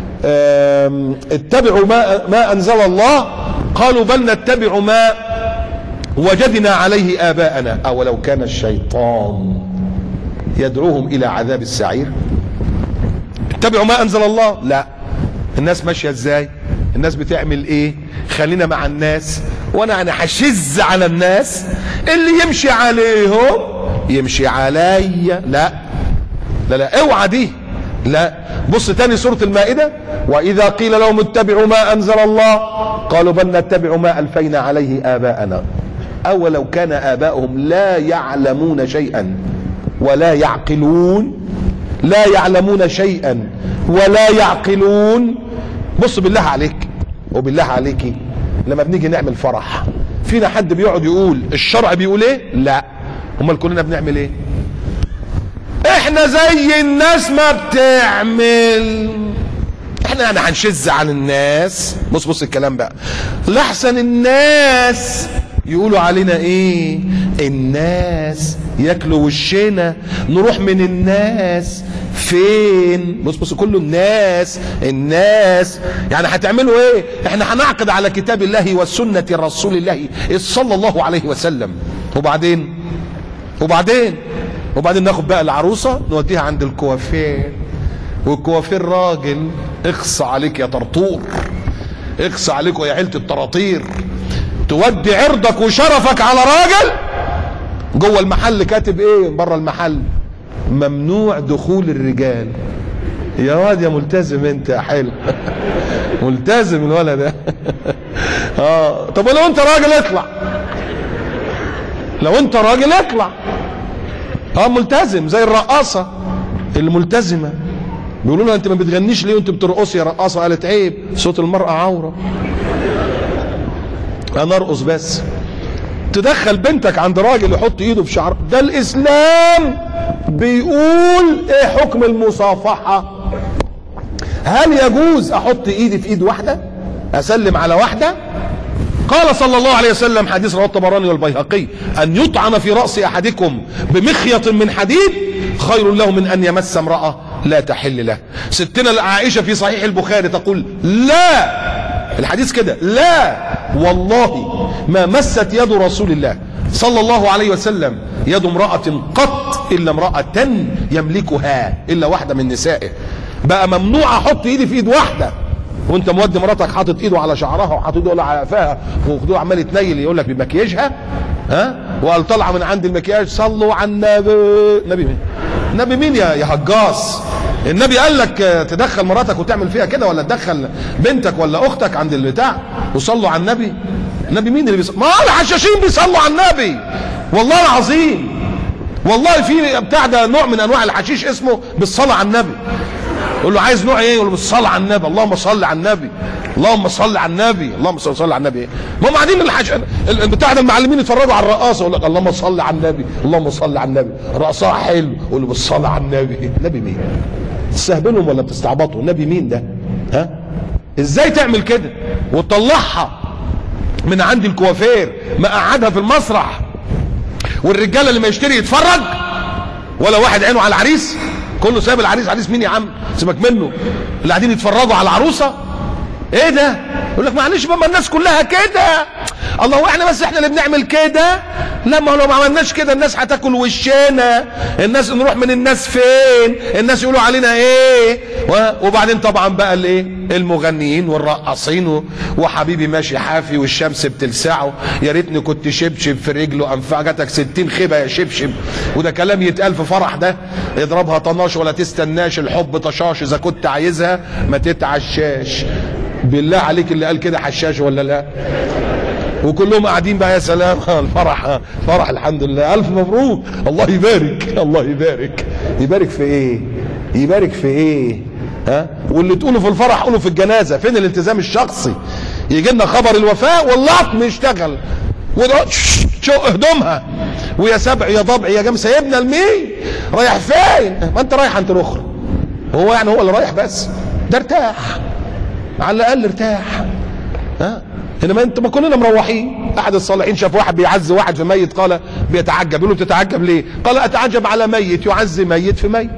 اتبعوا ما انزل الله قالوا بل نتبع ما وجدنا عليه آباءنا أولو كان الشيطان يدعوهم إلى عذاب السعير. اتبعوا ما أنزل الله، لا. الناس ماشية ازاي؟ الناس بتعمل ايه؟ خلينا مع الناس، وانا هشز على الناس، اللي يمشي عليهم يمشي عليا. لا اوعى دي، لا. بص تاني سورة المائدة وإذا قيل لهم اتبعوا ما أنزل الله قالوا بل نتبع ما ألفينا عليه آباءنا أولو كان آباؤهم لا يعلمون شيئا ولا يعقلون، لا يعلمون شيئا ولا يعقلون. بص بالله عليك وبالله عليكي، لما بنيجي نعمل فرح فينا حد بيقعد يقول الشرع بيقول ايه؟ لا. امال كلنا بنعمل ايه؟ احنا زي الناس ما بتعمل، احنا هنشز عن الناس. بص الكلام بقى، لحسن الناس يقولوا علينا ايه؟ الناس ياكلوا وشنا، نروح من الناس فين؟ بص كله الناس يعني هتعملوا ايه؟ احنا هنعقد على كتاب الله وسنة رسول الله صلى الله عليه وسلم، وبعدين ناخد بقى العروسة نوديها عند الكوافير، والكوافير راجل اخص عليك يا طرطور، اخص عليكم يا عيلة الطراطير، تودي عرضك وشرفك على راجل جوه المحل كاتب ايه بره المحل؟ ممنوع دخول الرجال. يا واد يا ملتزم انت يا حلو. ملتزم الولد ده. طب ولو انت راجل اطلع، لو انت راجل اطلع. ملتزم زي الرقاصه اللي ملتزمه، بيقولوا لها انت ما بتغنيش ليه وانت بترقصي يا رقاصه؟ قالت عيب، صوت المرأة عورة، انا ارقص بس. تدخل بنتك عند راجل يحط ايده في شعر؟ ده الاسلام بيقول ايه حكم المصافحة؟ هل يجوز احط ايدي في ايد واحدة، اسلم على واحدة؟ قال صلى الله عليه وسلم، حديث رواه الطبراني والبيهقي، ان يطعن في رأس احدكم بمخيط من حديد خير له من ان يمس امرأة لا تحل له. ستنا عائشة في صحيح البخاري تقول لا، الحديث كده، لا والله ما مست يد رسول الله صلى الله عليه وسلم يد امرأة قط الا امرأة يملكها، الا واحدة من نسائه. بقى ممنوع احط ايدي في ايد واحدة وانت مودي مراتك حاطط ايده على شعرها وحاطط ايده على قفاها وخدوه عمال يتنيل يقول لك بمكياجها، وقال طالعه من عند المكياج صلوا على النبي. نبي مين؟ نبي مين يا هجاص؟ النبي قال لك تدخل مراتك وتعمل فيها كده، ولا تدخل بنتك ولا اختك عند البتاع وصلوا على النبي؟ النبي مين اللي بيصلوا؟ ما الحشاشين بيصلوا على النبي والله العظيم. والله في بتاع ده نوع من انواع الحشيش اسمه بالصلاه على النبي. يقول له عايز نوع ايه؟ يقول له بالصلاه على النبي. اللهم صل على النبي، اللهم صل على النبي، اللهم صل على النبي. ايه؟ ما هم قاعدين البتاع ده المعلمين يتفرجوا على الرقاصه يقول لك اللهم صل على النبي، اللهم صل على النبي، رقصها حلو، يقول له بالصلاه على النبي. نبي مين؟ تستهبلهم ولا بتستعبطوا؟ نبي مين ده؟ ازاي تعمل كده وتطلعها من عند الكوافير مقعدها في المسرح والرجاله اللي ما يشتري يتفرج ولا واحد عينه على العريس؟ كله سايب العريس. عريس مين يا عم؟ سيبك منه. اللي قاعدين يتفرجوا على العروسه ايه ده؟ يقول لك معلش بقى الناس كلها كده، الله احنا بس احنا اللي بنعمل كده. لا ما لو ما عملناش كده الناس هتاكل وشنا، الناس نروح من الناس فين؟ الناس يقولوا علينا ايه؟ وبعدين طبعا بقى الايه؟ المغنيين والرقاصين وحبيبي ماشي حافي والشمس بتلسعه، يا ريتني كنت شبشب في رجله انفعجتك 60 خيبه يا شبشب. وده كلام يتقال في فرح ده؟ اضربها طناش ولا تستناش، الحب طشاش، اذا كنت عايزها ما تتعشاش. بالله عليك اللي قال كده حشاش ولا لا؟ وكلهم قاعدين بقى يا سلام الفرح فرح الحمد لله الف مبروك الله يبارك الله يبارك. يبارك في ايه؟ يبارك في ايه؟ واللي تقوله في الفرح قوله في الجنازه. فين الالتزام الشخصي؟ يجي لنا خبر الوفاه واللطم يشتغل شق هدومها ويا سبع يا ضبع يا جام سايبنا لمين؟ رايح فين؟ ما انت رايح انت الاخرى. هو يعني هو اللي رايح بس؟ ده ارتاح على الاقل ارتاح. انما انت ما كلنا مروحين. احد الصالحين شاف واحد بيعزي واحد في ميت، قال بيتعجب. يقول له بتتعجب ليه؟ قال اتعجب على ميت يعزي ميت في ميت.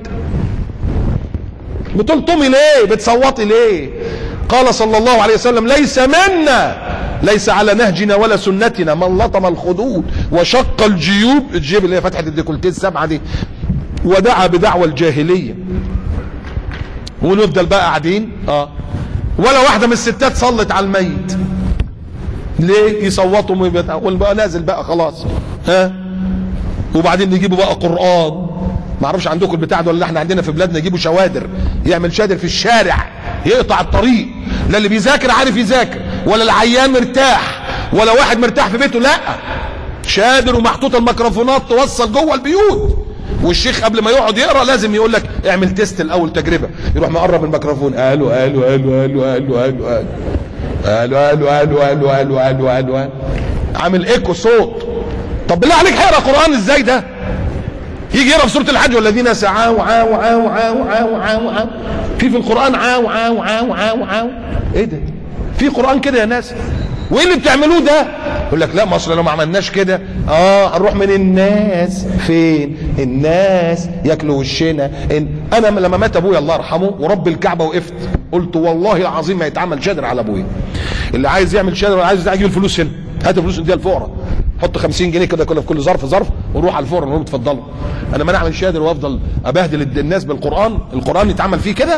بتلطمي ليه؟ بتصوتي ليه؟ قال صلى الله عليه وسلم ليس منا، ليس على نهجنا ولا سنتنا من لطم الخدود وشق الجيوب، الجيب اللي هي فتحه الديكولتيه السبعه دي، ودعا بدعوى الجاهليه. ونفضل بقى قاعدين ولا واحده من الستات صلت على الميت. ليه؟ يصوتوا والبقى نازل بقى خلاص. وبعدين يجيبوا بقى قرآن. ما اعرفش عندكم البتاع ده ولا احنا عندنا في بلادنا يجيبوا شوادر، يعمل شادر في الشارع يقطع الطريق. لا اللي بيذاكر عارف يذاكر، ولا العيان مرتاح، ولا واحد مرتاح في بيته، لا شادر ومحطوطه الميكروفونات توصل جوه البيوت. والشيخ قبل ما يقعد يقرا لازم يقول لك اعمل تيست الاول تجربه، يروح مقرب الميكروفون الو الو الو الو الو الو الو الو الو الو الو الو عامل ايكو صوت. طب بالله عليك هيقرا قران ازاي ده؟ يجي يقرا في سوره الحج والذين سعوا عاو عاو عاو عاو عاو عاو في القران عاو عاو عاو عاو عاو. ايه ده؟ في قران كده يا ناس؟ وايه اللي بتعملوه ده؟ يقول لك لا ما اصل لو ما عملناش كده هنروح من الناس فين؟ الناس ياكلوا وشنا. انا لما مات ابويا الله يرحمه ورب الكعبه وقفت قلت والله العظيم ما يتعمل شادر على ابويا. اللي عايز يعمل شادر عايز يجيب الفلوس هنا، هات الفلوس نديها الفقراء، حط 50 جنيه كده في كل ظرف ونروح على الفقراء نقول اتفضلوا. انا ما نعمل شادر وافضل ابهدل الناس بالقران، القران يتعمل فيه كده.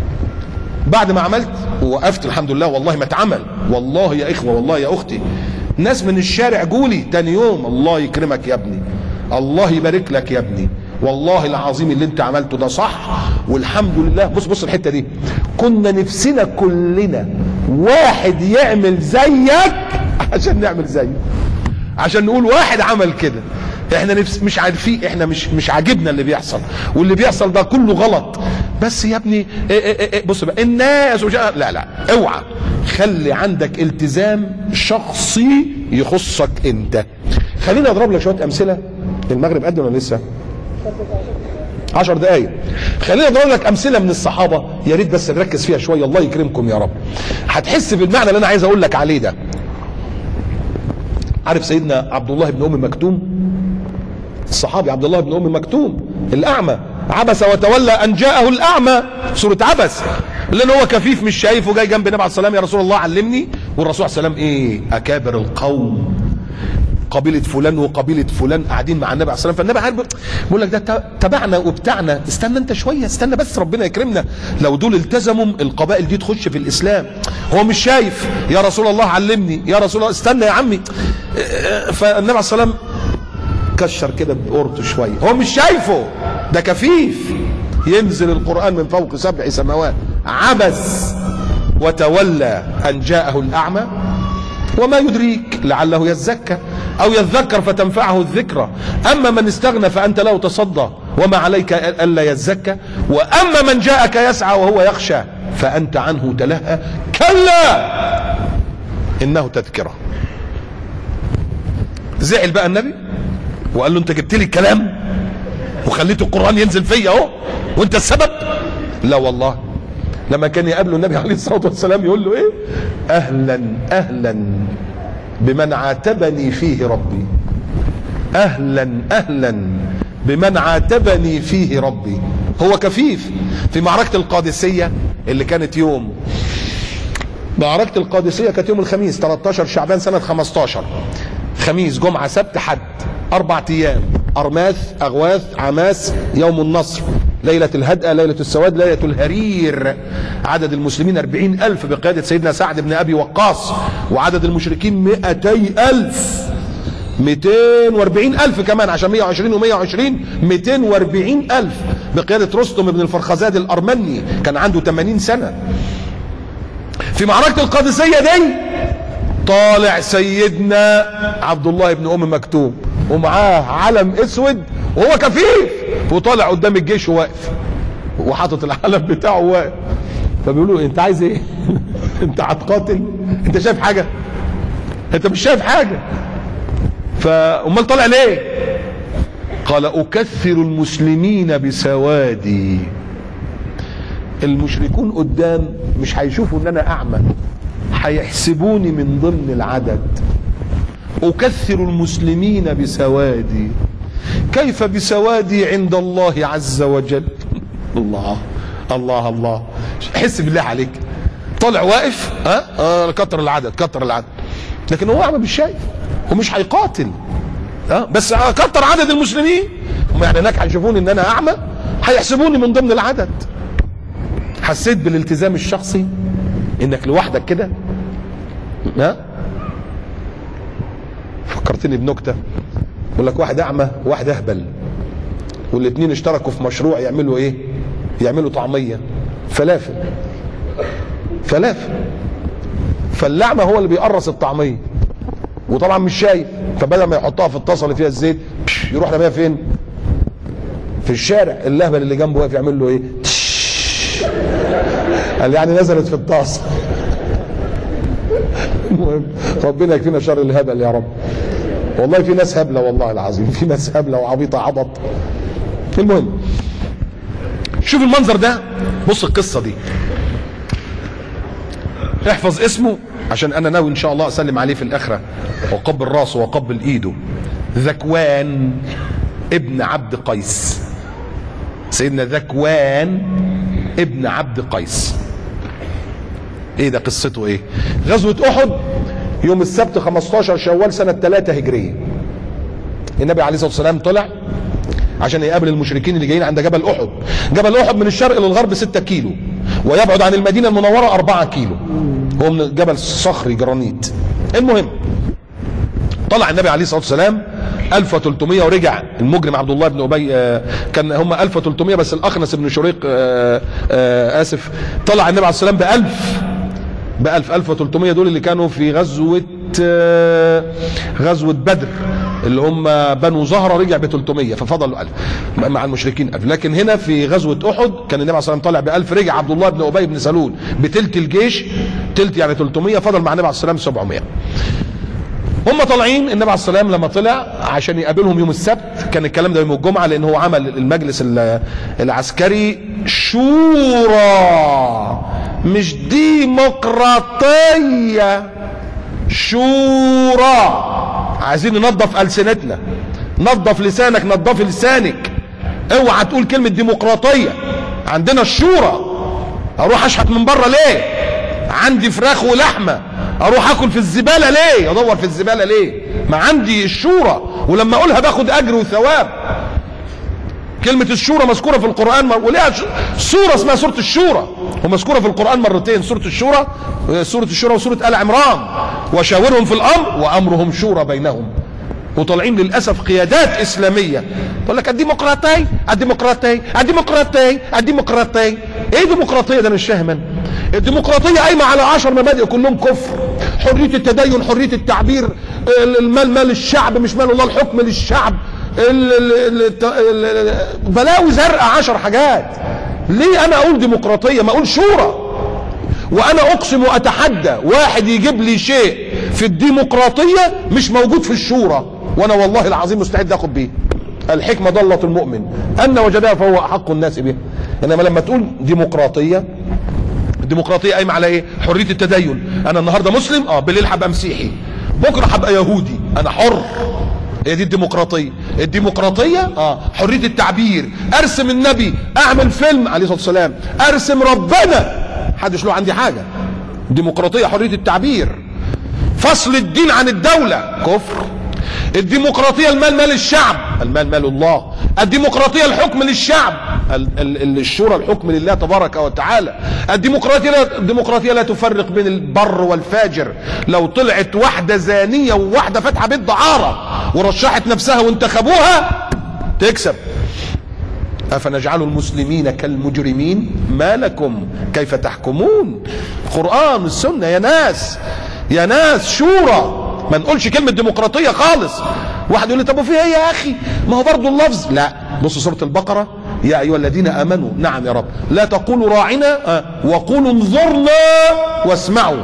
بعد ما عملت ووقفت الحمد لله والله ما اتعمل، والله يا اخوه والله يا اختي ناس من الشارع جولي تاني يوم: الله يكرمك يا ابني، الله يبارك لك يا ابني، والله العظيم اللي انت عملته ده صح والحمد لله. بص الحته دي، كنا نفسنا كلنا واحد يعمل زيك عشان نعمل زيه، عشان نقول واحد عمل كده. احنا مش عارفين، احنا مش عاجبنا اللي بيحصل، واللي بيحصل ده كله غلط. بس يا ابني بص بقى، الناس لا اوعى، خلي عندك التزام شخصي يخصك انت. خليني اضرب لك شويه امثله. المغرب قد ولا لسه؟ 10 دقايق. خليني اضرب لك امثله من الصحابه، يا ريت بس نركز فيها شويه، الله يكرمكم يا رب. هتحس بالمعنى اللي انا عايز اقول لك عليه ده. عارف سيدنا عبد الله بن ام مكتوم؟ الصحابي عبد الله بن ام مكتوم الاعمى، عبس وتولى ان جاءه الاعمى، سوره عبس، لان هو كفيف مش شايف، وجاي جنب النبي عليه الصلاه والسلام: يا رسول الله علمني. والرسول عليه السلام ايه؟ اكابر القوم، قبيله فلان وقبيله فلان قاعدين مع النبي عليه الصلاه والسلام، فالنبي عارف بيقول لك ده تبعنا وبتاعنا، استنى انت شويه، استنى بس ربنا يكرمنا، لو دول التزموا القبائل دي تخش في الاسلام. هو مش شايف: يا رسول الله علمني، يا رسول الله استنى يا عمي. فالنبي عليه الصلاه والسلام كشر كده بقرطه شويه، هو مش شايفه، ده كفيف. ينزل القرآن من فوق 7 سماوات: عبس وتولى أن جاءه الأعمى وما يدريك لعله يزكى أو يذكر فتنفعه الذكرى، أما من استغنى فأنت له تصدى وما عليك ألا يزكى، وأما من جاءك يسعى وهو يخشى فأنت عنه تلهى، كلا إنه تذكرة. زعل بقى النبي وقال له: انت جبت لي الكلام وخليت القرآن ينزل فيا اهو وانت السبب؟ لا والله. لما كان يقابله النبي عليه الصلاة والسلام يقول له ايه؟ اهلا اهلا بمن عاتبني فيه ربي، اهلا اهلا بمن عاتبني فيه ربي. هو كفيف. في معركة القادسية اللي كانت يوم، معركة القادسية كانت يوم الخميس 13 شعبان سنة 15، خميس جمعة سبت حد، 4 ايام: ارماث، اغواث، عماس، يوم النصر، ليلة الهدأة، ليلة السواد، ليلة الهرير. عدد المسلمين 40,000 بقيادة سيدنا سعد بن ابي وقاص، وعدد المشركين 200,000، 240,000 كمان عشان 120 و120، 240,000 بقيادة رستم بن الفرخزاد الارمني، كان عنده 80 سنة. في معركة القادسية دي طالع سيدنا عبد الله بن ام مكتوم ومعاه علم اسود وهو كفيف، وطالع قدام الجيش وواقف وحاطط العلم بتاعه واقف. فبيقولوا: انت عايز ايه؟ انت هتقاتل؟ انت شايف حاجه؟ انت مش شايف حاجه. فامال طالع ليه؟ قال: اكثر المسلمين بسوادي. المشركون قدام مش هيشوفوا ان انا اعمى، هيحسبوني من ضمن العدد. أكثر المسلمين بسوادي، كيف بسوادي عند الله عز وجل؟ الله الله الله. حس بالله عليك، طالع واقف كتر العدد كتر العدد، لكن هو اعمى مش شايف ومش هيقاتل، بس كتر عدد المسلمين، هم يعني هناك هيشوفوني ان انا اعمى، هيحسبوني من ضمن العدد. حسيت بالالتزام الشخصي انك لوحدك كده. فكرتني بنكته، يقول لك واحد اعمى وواحد اهبل، والاثنين اشتركوا في مشروع يعملوا ايه؟ يعملوا طعميه، فلافل. فالاعمى هو اللي بيقرص الطعميه، وطبعا مش شايف، فبدل ما يحطها في الطاسه اللي فيها الزيت يروح رميها فين؟ في الشارع. الاهبل اللي جنبه واقف يعمل له ايه؟ قال يعني نزلت في الطاسه. المهم ربنا يكفينا شر الهبل يا رب. والله في ناس هبله، والله العظيم في ناس هبله وعبيطه عبط. المهم شوف المنظر ده، بص القصه دي، احفظ اسمه عشان انا ناوي ان شاء الله اسلم عليه في الاخره واقبل راسه واقبل ايده. ذكوان ابن عبد قيس، سيدنا ذكوان ابن عبد قيس. ايه ده قصته ايه؟ غزوة احد يوم السبت 15 شوال سنة 3 هجرية. النبي عليه الصلاة والسلام طلع عشان يقابل المشركين اللي جايين عند جبل احد. جبل احد من الشرق للغرب 6 كيلو، ويبعد عن المدينة المنورة 4 كيلو. هو من جبل صخري جرانيت. المهم طلع النبي عليه الصلاه والسلام 1300 ورجع المجرم عبد الله بن ابي، كان هم 1300 بس الاخنس بن شريق اسف، طلع النبي عليه الصلاه والسلام ب 1300 دول اللي كانوا في غزوه بدر اللي هم بنو زهره، رجع ب 300 ففضلوا 1000 مع المشركين 1000. لكن هنا في غزوه احد كان النبي عليه الصلاه والسلام طالع ب 1000، رجع عبد الله بن ابي بن سلول بتلت الجيش، تلت يعني 300، فضل مع النبي عليه الصلاه والسلام 700. هم طالعين، النبي عليه الصلاه والسلام لما طلع عشان يقابلهم يوم السبت، كان الكلام ده يوم الجمعه لان هو عمل المجلس العسكري شورى مش ديمقراطيه، شورى. عايزين ننظف ألسنتنا، نظف لسانك، نظف لسانك، اوعى تقول كلمة ديمقراطية. عندنا الشورى. اروح اشحت من بره ليه؟ عندي فراخ ولحمة اروح اكل في الزبالة ليه؟ ادور في الزبالة ليه؟ ما عندي الشورى، ولما اقولها باخد اجر وثواب. كلمة الشورى مذكورة في القرآن وليها سورة اسمها سورة الشورى، ومذكورة في القرآن مرتين، سورة الشورى وسورة آل عمران، وشاورهم في الأمر وأمرهم شورى بينهم. وطالعين للأسف قيادات إسلامية تقول لك الديمقراطية الديمقراطية الديمقراطية الديمقراطية. إيه ديمقراطية ده؟ مش فاهم. الديمقراطية قايمة على 10 مبادئ كلهم كفر: حرية التدين، حرية التعبير، المال مال الشعب مش مال الله، الحكم للشعب، بلاوي زرقاء، 10 حاجات. ليه انا اقول ديمقراطيه ما اقول شورى؟ وانا اقسم واتحدى واحد يجيب لي شيء في الديمقراطيه مش موجود في الشورى، وانا والله العظيم مستعد اخد بيه. الحكمه ضلت المؤمن ان وجدها فهو احق الناس بها. انما لما تقول ديمقراطيه، الديمقراطيه قايمه على ايه؟ حريه التدين. انا النهارده مسلم، بالليل هبقى مسيحي، بكره هبقى يهودي، انا حر. هي دي الديمقراطيه. الديمقراطيه حريه التعبير، ارسم النبي، اعمل فيلم عليه الصلاه والسلام، ارسم ربنا، محدش له عندي حاجه. الديمقراطيه حريه التعبير. فصل الدين عن الدوله كفر. الديمقراطيه المال مال الشعب، المال مال الله. الديمقراطيه الحكم للشعب، الشورى الحكم لله تبارك وتعالى. الديمقراطيه لا تفرق بين البر والفاجر. لو طلعت واحده زانيه وواحده فاتحه بيت دعاره ورشحت نفسها وانتخبوها تكسب. افنجعل المسلمين كالمجرمين ما لكم كيف تحكمون. القرآن السنة يا ناس، يا ناس شورى. ما نقولش كلمة ديمقراطية خالص. واحد يقول لي طب وفيها ايه يا اخي؟ ما هو برضه اللفظ. لا، بص سورة البقرة: يا ايها الذين امنوا، نعم يا رب، لا تقولوا راعنا وقولوا انظرنا واسمعوا.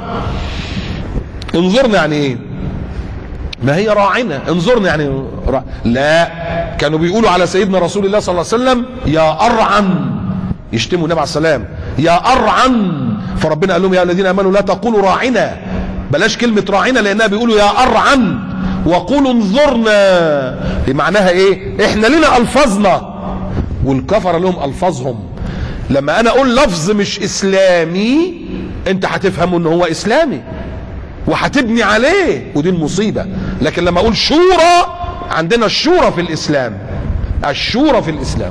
انظرنا يعني ايه؟ ما هي راعنا، انظرنا يعني لا. كانوا بيقولوا على سيدنا رسول الله صلى الله عليه وسلم يا أرعن، يشتموا النبي عليه السلام يا أرعن. فربنا قال لهم يا الذين امنوا لا تقولوا راعنا، بلاش كلمة راعنا لانها بيقولوا يا أرعن، وقولوا انظرنا. معناها ايه؟ احنا لنا الفاظنا والكفر لهم الفاظهم. لما انا اقول لفظ مش اسلامي انت هتفهم ان هو اسلامي وهتبني عليه، ودي المصيبة. لكن لما اقول شورى، عندنا الشورى في الاسلام، الشورى في الاسلام.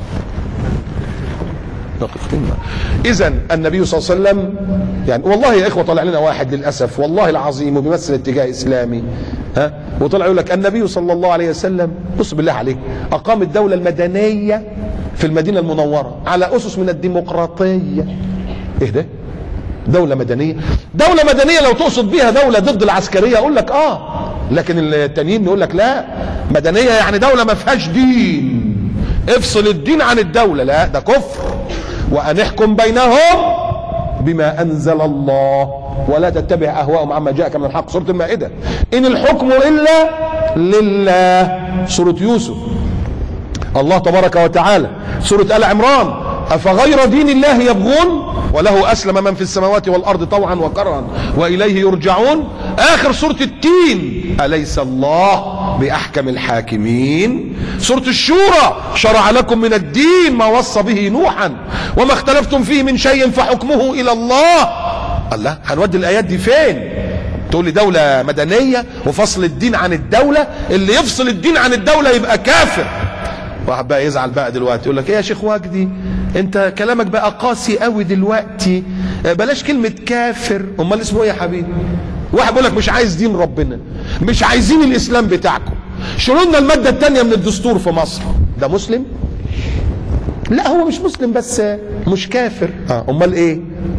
اذا النبي صلى الله عليه وسلم يعني والله يا اخوه طلع لنا واحد للاسف والله العظيم وبيمثل اتجاه اسلامي، وطلع يقول لك النبي صلى الله عليه وسلم، بص بالله عليك، اقام الدوله المدنيه في المدينه المنوره على اسس من الديمقراطيه. ايه ده؟ دولة مدنية؟ دولة مدنية لو تقصد بيها دولة ضد العسكرية اقول لك لكن التانيين يقول لك لا، مدنية يعني دولة ما فيهاش دين، افصل الدين عن الدولة. لا، ده كفر. وان احكم بينهم بما انزل الله ولا تتبع اهواءهم عما جاءك من الحق. سورة المائدة: ان الحكم الا لله. سورة يوسف الله تبارك وتعالى. سورة آل عمران: افغير دين الله يبغون وله اسلم من في السماوات والارض طوعا وكرها واليه يرجعون. اخر سورة التين: اليس الله باحكم الحاكمين. سورة الشورى: شرع لكم من الدين ما وصى به نوحا وما اختلفتم فيه من شيء فحكمه الى الله. الله، هنودي الايات دي فين؟ تقول لي دولة مدنية وفصل الدين عن الدولة؟ اللي يفصل الدين عن الدولة يبقى كافر. واحد بقى يزعل بقى دلوقتي يقول لك ايه يا شيخ وجدي انت كلامك بقى قاسي قوي دلوقتي، بلاش كلمة كافر. امال اسمه ايه يا حبيبي؟ واحد بيقول لك مش عايز دين ربنا، مش عايزين الاسلام بتاعكم، شيلوا لنا الماده الثانيه من الدستور في مصر. ده مسلم؟ لا هو مش مسلم بس مش كافر. امال ايه؟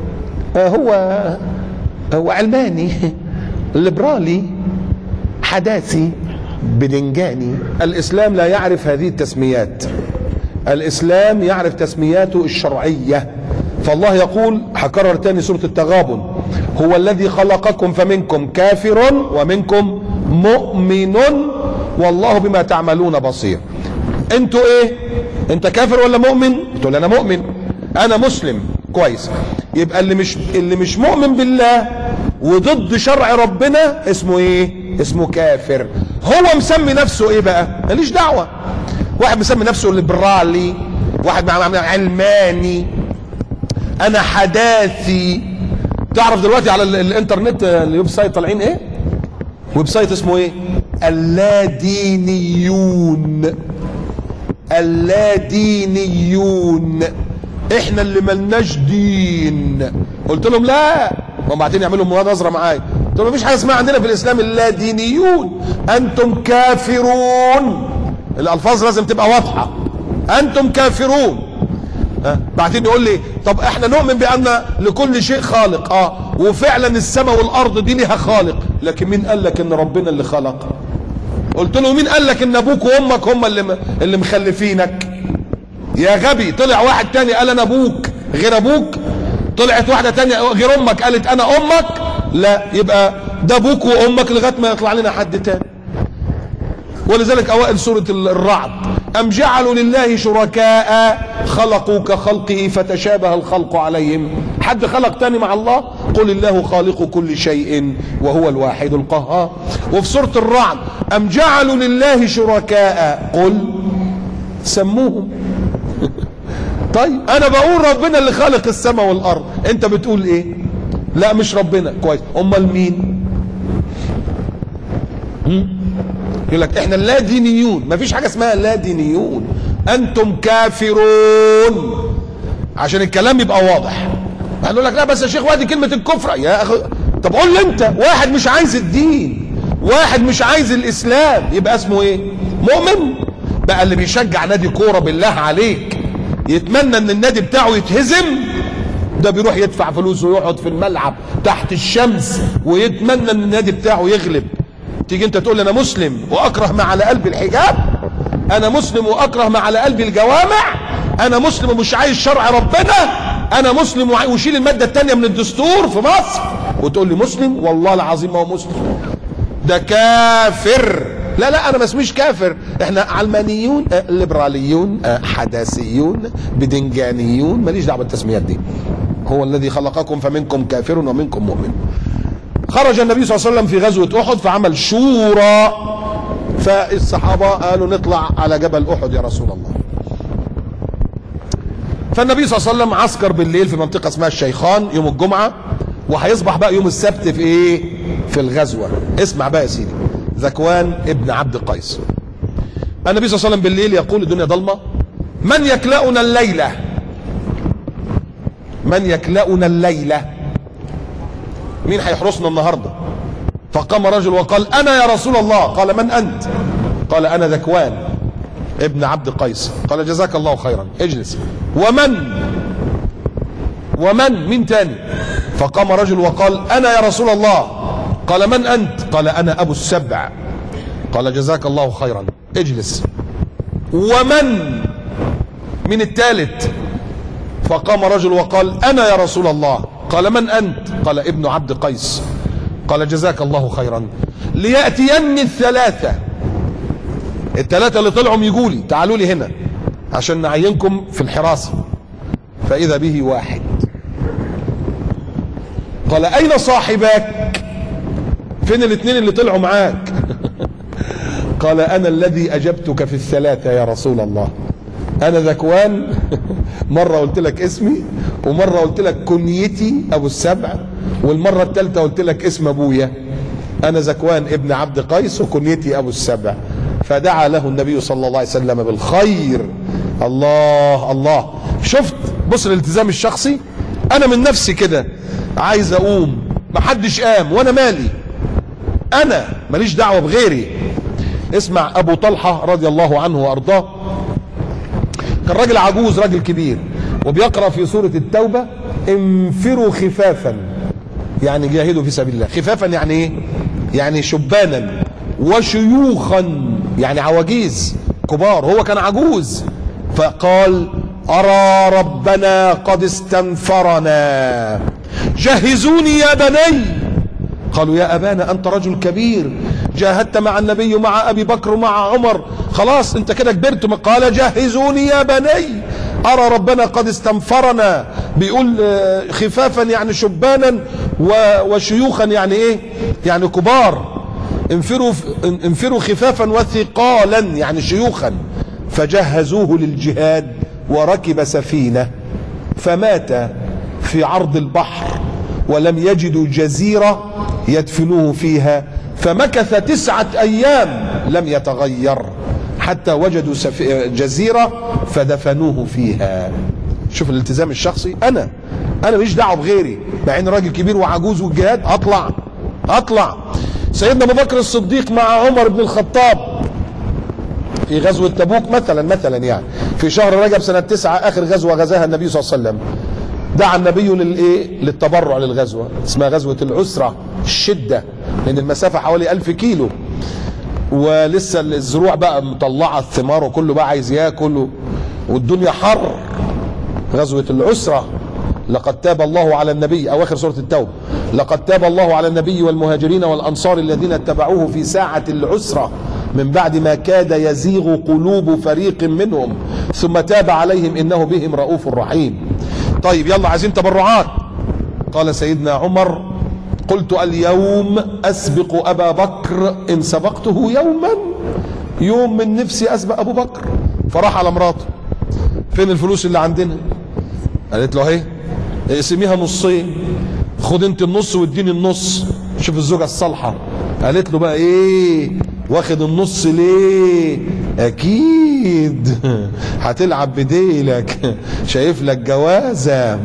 هو علماني ليبرالي حداثي بدنجاني. الاسلام لا يعرف هذه التسميات، الاسلام يعرف تسمياته الشرعيه. فالله يقول، هكرر تاني سورة التغابن، هو الذي خلقكم فمنكم كافر ومنكم مؤمن والله بما تعملون بصير. انتوا ايه؟ انت كافر ولا مؤمن؟ تقول انا مؤمن، انا مسلم. كويس، يبقى اللي مش مؤمن بالله وضد شرع ربنا اسمه ايه؟ اسمه كافر. هو مسمي نفسه ايه بقى؟ ماليش دعوة. واحد مسمي نفسه ليبرالي، واحد علماني، انا حداثي. تعرف دلوقتي على الانترنت الويب سايت طالعين ايه؟ ويب سايت اسمه ايه؟ اللادينيون. اللادينيون، احنا اللي ملناش دين. قلت لهم لا، هم بعدين يعملوا مناظره معايا. قلت لهم مفيش حاجه اسمها عندنا في الاسلام اللادينيون، انتم كافرون. الالفاظ لازم تبقى واضحه، انتم كافرون. بعدين يقول لي طب احنا نؤمن بان لكل شيء خالق. وفعلا السماء والارض دي لها خالق، لكن مين قال لك ان ربنا اللي خلق؟ قلت له مين قال لك ان ابوك وامك هم اللي مخلفينك؟ يا غبي، طلع واحد تاني قال انا ابوك غير ابوك، طلعت واحده تانية غير امك قالت انا امك. لا، يبقى ده ابوك وامك لغايه ما يطلع لنا حد تاني. ولذلك اوائل سوره الرعد، ام جعلوا لله شركاء خلقوا كخلقه فتشابه الخلق عليهم. حد خلق تاني مع الله؟ قل الله خالق كل شيء وهو الواحد القهار. وفي سوره الرعد، ام جعلوا لله شركاء قل سموهم. طيب انا بقول ربنا اللي خالق السماء والارض، انت بتقول ايه؟ لا مش ربنا. كويس، امال مين؟ يقول لك احنا لا دينيون. مفيش حاجه اسمها لا دينيون، انتم كافرون، عشان الكلام يبقى واضح. هنقول لك لا بس يا شيخ وادي كلمه الكفر يا اخي. طب قول لي انت، واحد مش عايز الدين، واحد مش عايز الاسلام، يبقى اسمه ايه؟ مؤمن؟ بقى اللي بيشجع نادي كوره بالله عليك يتمنى ان النادي بتاعه يتهزم؟ ده بيروح يدفع فلوس ويقعد في الملعب تحت الشمس ويتمنى ان النادي بتاعه يغلب. تيجي انت تقول انا مسلم واكره ما على قلبي الحجاب، انا مسلم واكره ما على قلبي الجوامع، انا مسلم ومش عايز شرع ربنا، انا مسلم وشيل الماده الثانيه من الدستور في مصر، وتقول لي مسلم؟ والله العظيم ما هو مسلم، ده كافر. لا لا، انا ما اسميش كافر، احنا علمانيون، ليبراليون، حداثيون، بدنجانيون، ماليش دعوه بالتسميات دي. هو الذي خلقكم فمنكم كافر ومنكم مؤمن. خرج النبي صلى الله عليه وسلم في غزوه احد فعمل شورى، فالصحابه قالوا نطلع على جبل احد يا رسول الله. فالنبي صلى الله عليه وسلم عسكر بالليل في منطقه اسمها الشيخان يوم الجمعه، وهيصبح بقى يوم السبت في ايه؟ في الغزوه. اسمع بقى يا سيدي، ذكوان ابن عبد قيس. النبي صلى الله عليه وسلم بالليل يقول الدنيا ضلمه، من يكلأنا الليله؟ من يكلأنا الليله؟ مين هيحرسنا النهارده؟ فقام رجل وقال انا يا رسول الله. قال من انت؟ قال انا ذكوان ابن عبد قيس. قال جزاك الله خيرا، اجلس. ومن مين تاني؟ فقام رجل وقال انا يا رسول الله. قال من انت؟ قال انا ابو السبع. قال جزاك الله خيرا، اجلس. من الثالث؟ فقام رجل وقال انا يا رسول الله. قال من انت؟ قال ابن عبد قيس. قال جزاك الله خيرا. ليأتيني الثلاثة اللي طلعوا يجوا لي، تعالوا لي هنا عشان نعينكم في الحراسة. فإذا به واحد قال اين صاحبك؟ فين الاثنين اللي طلعوا معاك؟ قال انا الذي اجبتك في الثلاثة يا رسول الله. انا ذكوان، مرة قلت لك اسمي، ومرة قلت لك كنيتي ابو السبع، والمرة الثالثة قلت لك اسم ابويا. انا ذكوان ابن عبد قيس وكنيتي ابو السبع. فدعا له النبي صلى الله عليه وسلم بالخير. الله الله، شفت؟ بص الالتزام الشخصي. انا من نفسي كده عايز اقوم، محدش قام وانا مالي، انا ماليش دعوة بغيري. اسمع ابو طلحة رضي الله عنه وارضاه، كان راجل عجوز، راجل كبير، وبيقرأ في سورة التوبة انفروا خفافا، يعني جاهدوا في سبيل الله. خفافا يعني ايه؟ يعني شبانا، وشيوخا يعني عواجيز كبار، هو كان عجوز. فقال أرى ربنا قد استنفرنا جهزوني يا بني. قالوا يا أبانا أنت رجل كبير، جاهدت مع النبي ومع أبي بكر ومع عمر، خلاص أنت كده كبرت. قال جهزوني يا بني، أرى ربنا قد استنفرنا. بيقول خفافا يعني شبانا، وشيوخا يعني إيه؟ يعني كبار. انفروا خفافا وثقالا يعني شيوخا. فجهزوه للجهاد وركب سفينة فمات في عرض البحر، ولم يجدوا جزيرة يدفنوه فيها، فمكث 9 أيام لم يتغير حتى وجدوا جزيرة فدفنوه فيها. شوف الالتزام الشخصي. انا ماليش دعوه بغيري، مع ان راجل كبير وعجوز والجهاد اطلع. سيدنا ابو بكر الصديق مع عمر بن الخطاب في غزوة تبوك مثلا يعني في شهر رجب سنة 9، اخر غزوة غزاها النبي صلى الله عليه وسلم، دعا النبي للتبرع للغزوة، اسمها غزوة العسرة الشدة، لان المسافة حوالي 1000 كيلو، ولسه الزروع بقى مطلعة الثمار وكله بقى عايز ياكل، والدنيا حر. غزوة العسرة، لقد تاب الله على النبي، اواخر سورة التوبة، لقد تاب الله على النبي والمهاجرين والانصار الذين اتبعوه في ساعة العسرة من بعد ما كاد يزيغ قلوب فريق منهم ثم تاب عليهم انه بهم رؤوف رحيم. طيب يلا عايزين تبرعات. قال سيدنا عمر قلت اليوم اسبق ابا بكر ان سبقته يوم من نفسي اسبق ابو بكر. فراح على مراته، فين الفلوس اللي عندنا؟ قالت له اهي، اقسميها نصين، خد انت النص واديني النص. شوف الزوجة الصالحة، قالت له بقى ايه واخد النص ليه؟ اكيد هتلعب بديلك، شايف لك جوازة.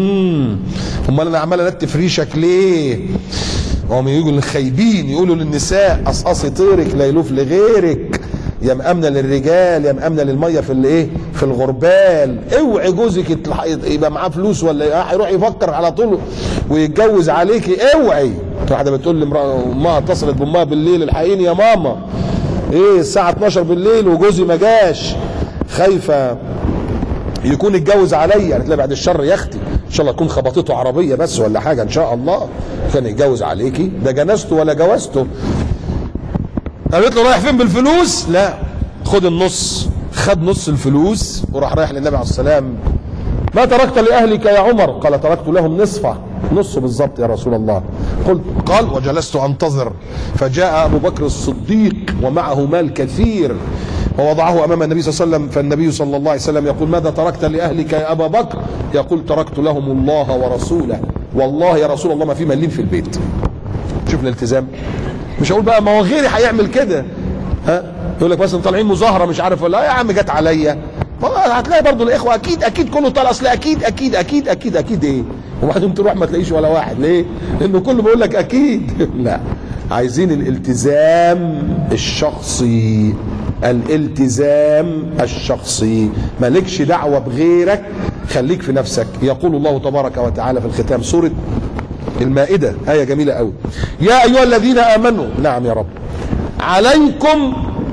امال انا عمال التف ريشك ليه؟ هم يجوا الخايبين يقولوا للنساء قصقصي طيرك لا يلوف لغيرك، يا مأمنة للرجال يا مأمنة للمية في الايه؟ في الغربال. اوعي جوزك يبقى معاه فلوس ولا هيروح يفكر على طول ويتجوز عليكي، اوعي. واحدة بتقول لامها، اتصلت بامها بالليل الحقيني يا ماما، ايه الساعة 12 بالليل وجوزي ما جاش، خايفة يكون اتجوز عليا. قالت لها بعد الشر يا اختي، ان شاء الله تكون خبطته عربية بس ولا حاجة، ان شاء الله كان يتجوز عليكي، ده جنازته ولا جوازته. قالت له رايح فين بالفلوس؟ لا خد النص. خد نص الفلوس وراح رايح للنبي عليه السلام. ما تركت لأهلك يا عمر؟ قال تركت لهم نصه بالظبط يا رسول الله. قال وجلست انتظر، فجاء ابو بكر الصديق ومعه مال كثير ووضعه امام النبي صلى الله عليه وسلم، فالنبي صلى الله عليه وسلم يقول ماذا تركت لأهلك يا ابا بكر؟ يقول تركت لهم الله ورسوله. والله يا رسول الله ما في مليم في البيت. شوف الالتزام. مش هقول بقى ما هو غيري هيعمل كده، يقول لك مثلا طالعين مظاهره مش عارف ولا يا عم جت عليا، هتلاقي برضو الاخوه اكيد كله طالع، اصل اكيد ايه، وبعدين تروح ما تلاقيش ولا واحد. ليه؟ لانه كله بيقول لك اكيد. لا، عايزين الالتزام الشخصي، الالتزام الشخصي، مالكش دعوه بغيرك، خليك في نفسك. يقول الله تبارك وتعالى في الختام سوره المائدة، آية جميلة قوي، يا أيها الذين آمنوا، نعم يا رب، عليكم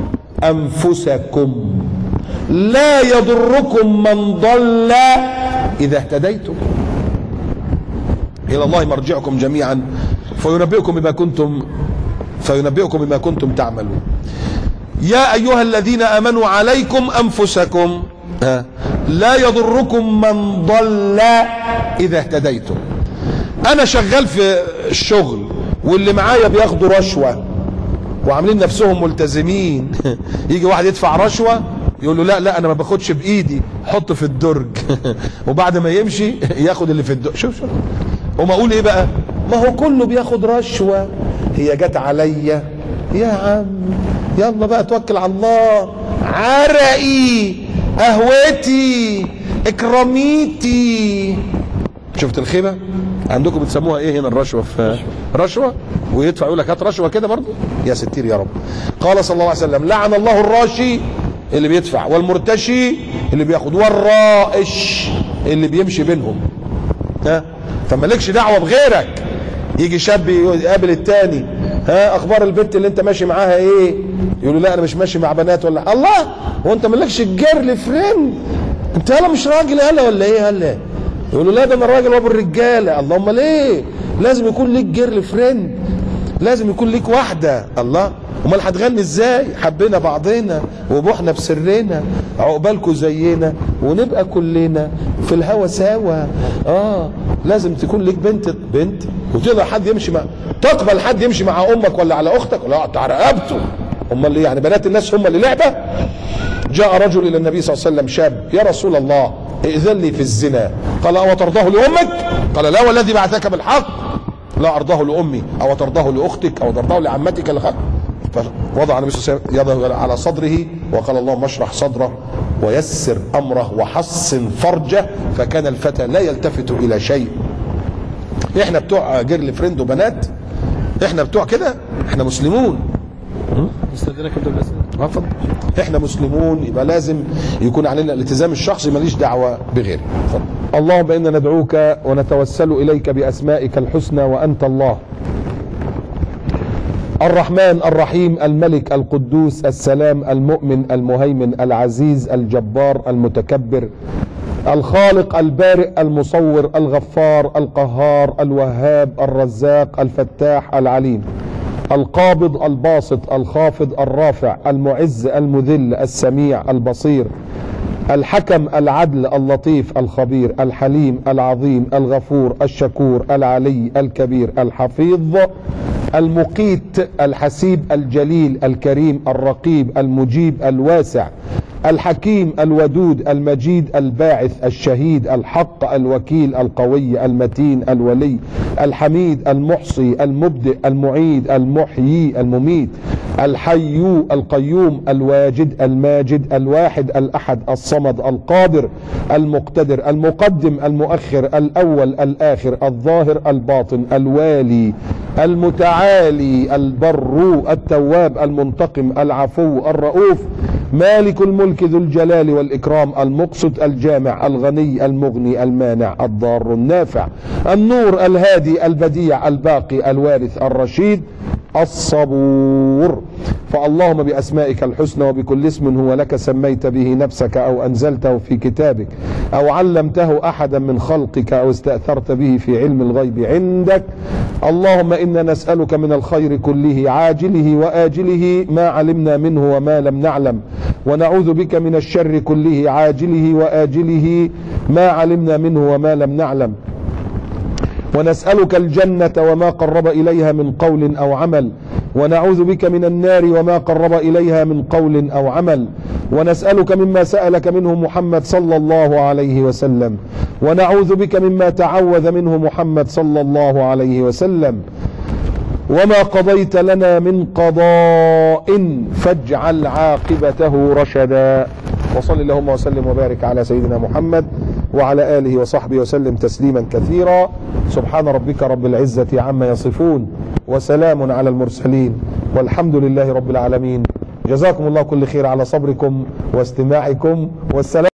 أنفسكم لا يضركم من ضل إذا اهتديتم إلى الله مرجعكم جميعا فينبئكم بما كنتم تعملون. يا أيها الذين آمنوا عليكم أنفسكم لا يضركم من ضل إذا اهتديتم. انا شغال في الشغل واللي معايا بياخدوا رشوة وعاملين نفسهم ملتزمين، يجي واحد يدفع رشوة يقول له لا انا ما باخدش بايدي، حط في الدرج وبعد ما يمشي ياخد اللي في الدرج. شوف وما اقول ايه بقى، ما هو كله بياخد رشوة، هي جت عليا يا عم، يلا بقى توكل على الله، عرقي قهوتي اكراميتي. شفت الخيبة؟ عندكم بتسموها ايه هنا الرشوه؟ في رشوه، ويدفع يقول لك هات رشوه كده برضه. يا ستير يا رب. قال صلى الله عليه وسلم لعن الله الراشي اللي بيدفع، والمرتشي اللي بياخد، والرائش اللي بيمشي بينهم. ها فمالكش دعوه بغيرك. يجي شاب يقابل التاني، ها اخبار البنت اللي انت ماشي معاها ايه؟ يقول له لا انا مش ماشي مع بنات. ولا الله هو انت مالكش الجيرل فريند؟ انت هلا مش راجل هلا ولا ايه هلا؟ يقول له لا ده انا راجل وابو الرجاله. الله امال ايه؟ لازم يكون ليك جيرل فريند، لازم يكون ليك واحده. الله امال هتغني ازاي؟ حبينا بعضنا وبوحنا بسرنا، عقبالكوا زينا ونبقى كلنا في الهوا سوا. لازم تكون ليك بنت وتقدر حد يمشي مع، تقبل حد يمشي مع امك ولا على اختك؟ ولا اقطع رقبته. امال ايه يعني بنات الناس هم اللي لعبه؟ جاء رجل الى النبي صلى الله عليه وسلم شاب، يا رسول الله ائذن لي في الزنا. قال او ترضاه لامك؟ قال لا والذي بعثك بالحق لا ارضاه لامي، او ترضاه لاختك، او ترضاه لعمتك الخ. فوضع النبي صلى الله عليه وسلم يده على صدره وقال اللهم اشرح صدره ويسر امره وحصن فرجه، فكان الفتى لا يلتفت الى شيء. احنا بتوع جيرل فريند وبنات، احنا بتوع كده، احنا مسلمون. استاذنك ابدا بالاسئله. اتفضل. احنا مسلمون، يبقى لازم يكون علينا الالتزام الشخصي، ماليش دعوه بغيري. اتفضل. اللهم انا ندعوك ونتوسل اليك باسمائك الحسنى وانت الله الرحمن الرحيم الملك القدوس السلام المؤمن المهيمن العزيز الجبار المتكبر الخالق البارئ المصور الغفار القهار الوهاب الرزاق الفتاح العليم القابض الباسط الخافض الرافع المعز المذل السميع البصير الحكم العدل اللطيف الخبير الحليم العظيم الغفور الشكور العلي الكبير الحفيظ المقيت الحسيب الجليل الكريم الرقيب المجيب الواسع الحكيم الودود المجيد الباعث الشهيد الحق الوكيل القوي المتين الولي الحميد المحصي المبدئ المعيد المحيي المميت الحي القيوم الواجد الماجد الواحد الأحد الصمد القادر المقتدر المقدم المؤخر الأول الآخر الظاهر الباطن الوالي المتعالي البر التواب المنتقم العفو الرؤوف مالك الملك ذو الجلال والإكرام المقسط الجامع الغني المغني المانع الضار النافع النور الهادي البديع الباقي الوارث الرشيد الصبور. فاللهم بأسمائك الحسنى وبكل اسم هو لك سميت به نفسك أو أنزلته في كتابك أو علمته أحدا من خلقك أو استأثرت به في علم الغيب عندك، اللهم إنا نسألك من الخير كله عاجله وآجله ما علمنا منه وما لم نعلم، ونعوذ بك من الشر كله عاجله وآجله ما علمنا منه وما لم نعلم، ونسألك الجنة وما قرب إليها من قول أو عمل، ونعوذ بك من النار وما قرب إليها من قول أو عمل، ونسألك مما سألك منه محمد صلى الله عليه وسلم، ونعوذ بك مما تعوذ منه محمد صلى الله عليه وسلم، وما قضيت لنا من قضاء فاجعل عاقبته رشدا. وصل اللهم وسلم وبارك على سيدنا محمد وعلى آله وصحبه وسلم تسليما كثيرا. سبحان ربك رب العزة عما يصفون وسلام على المرسلين والحمد لله رب العالمين. جزاكم الله كل خير على صبركم واستماعكم والسلام.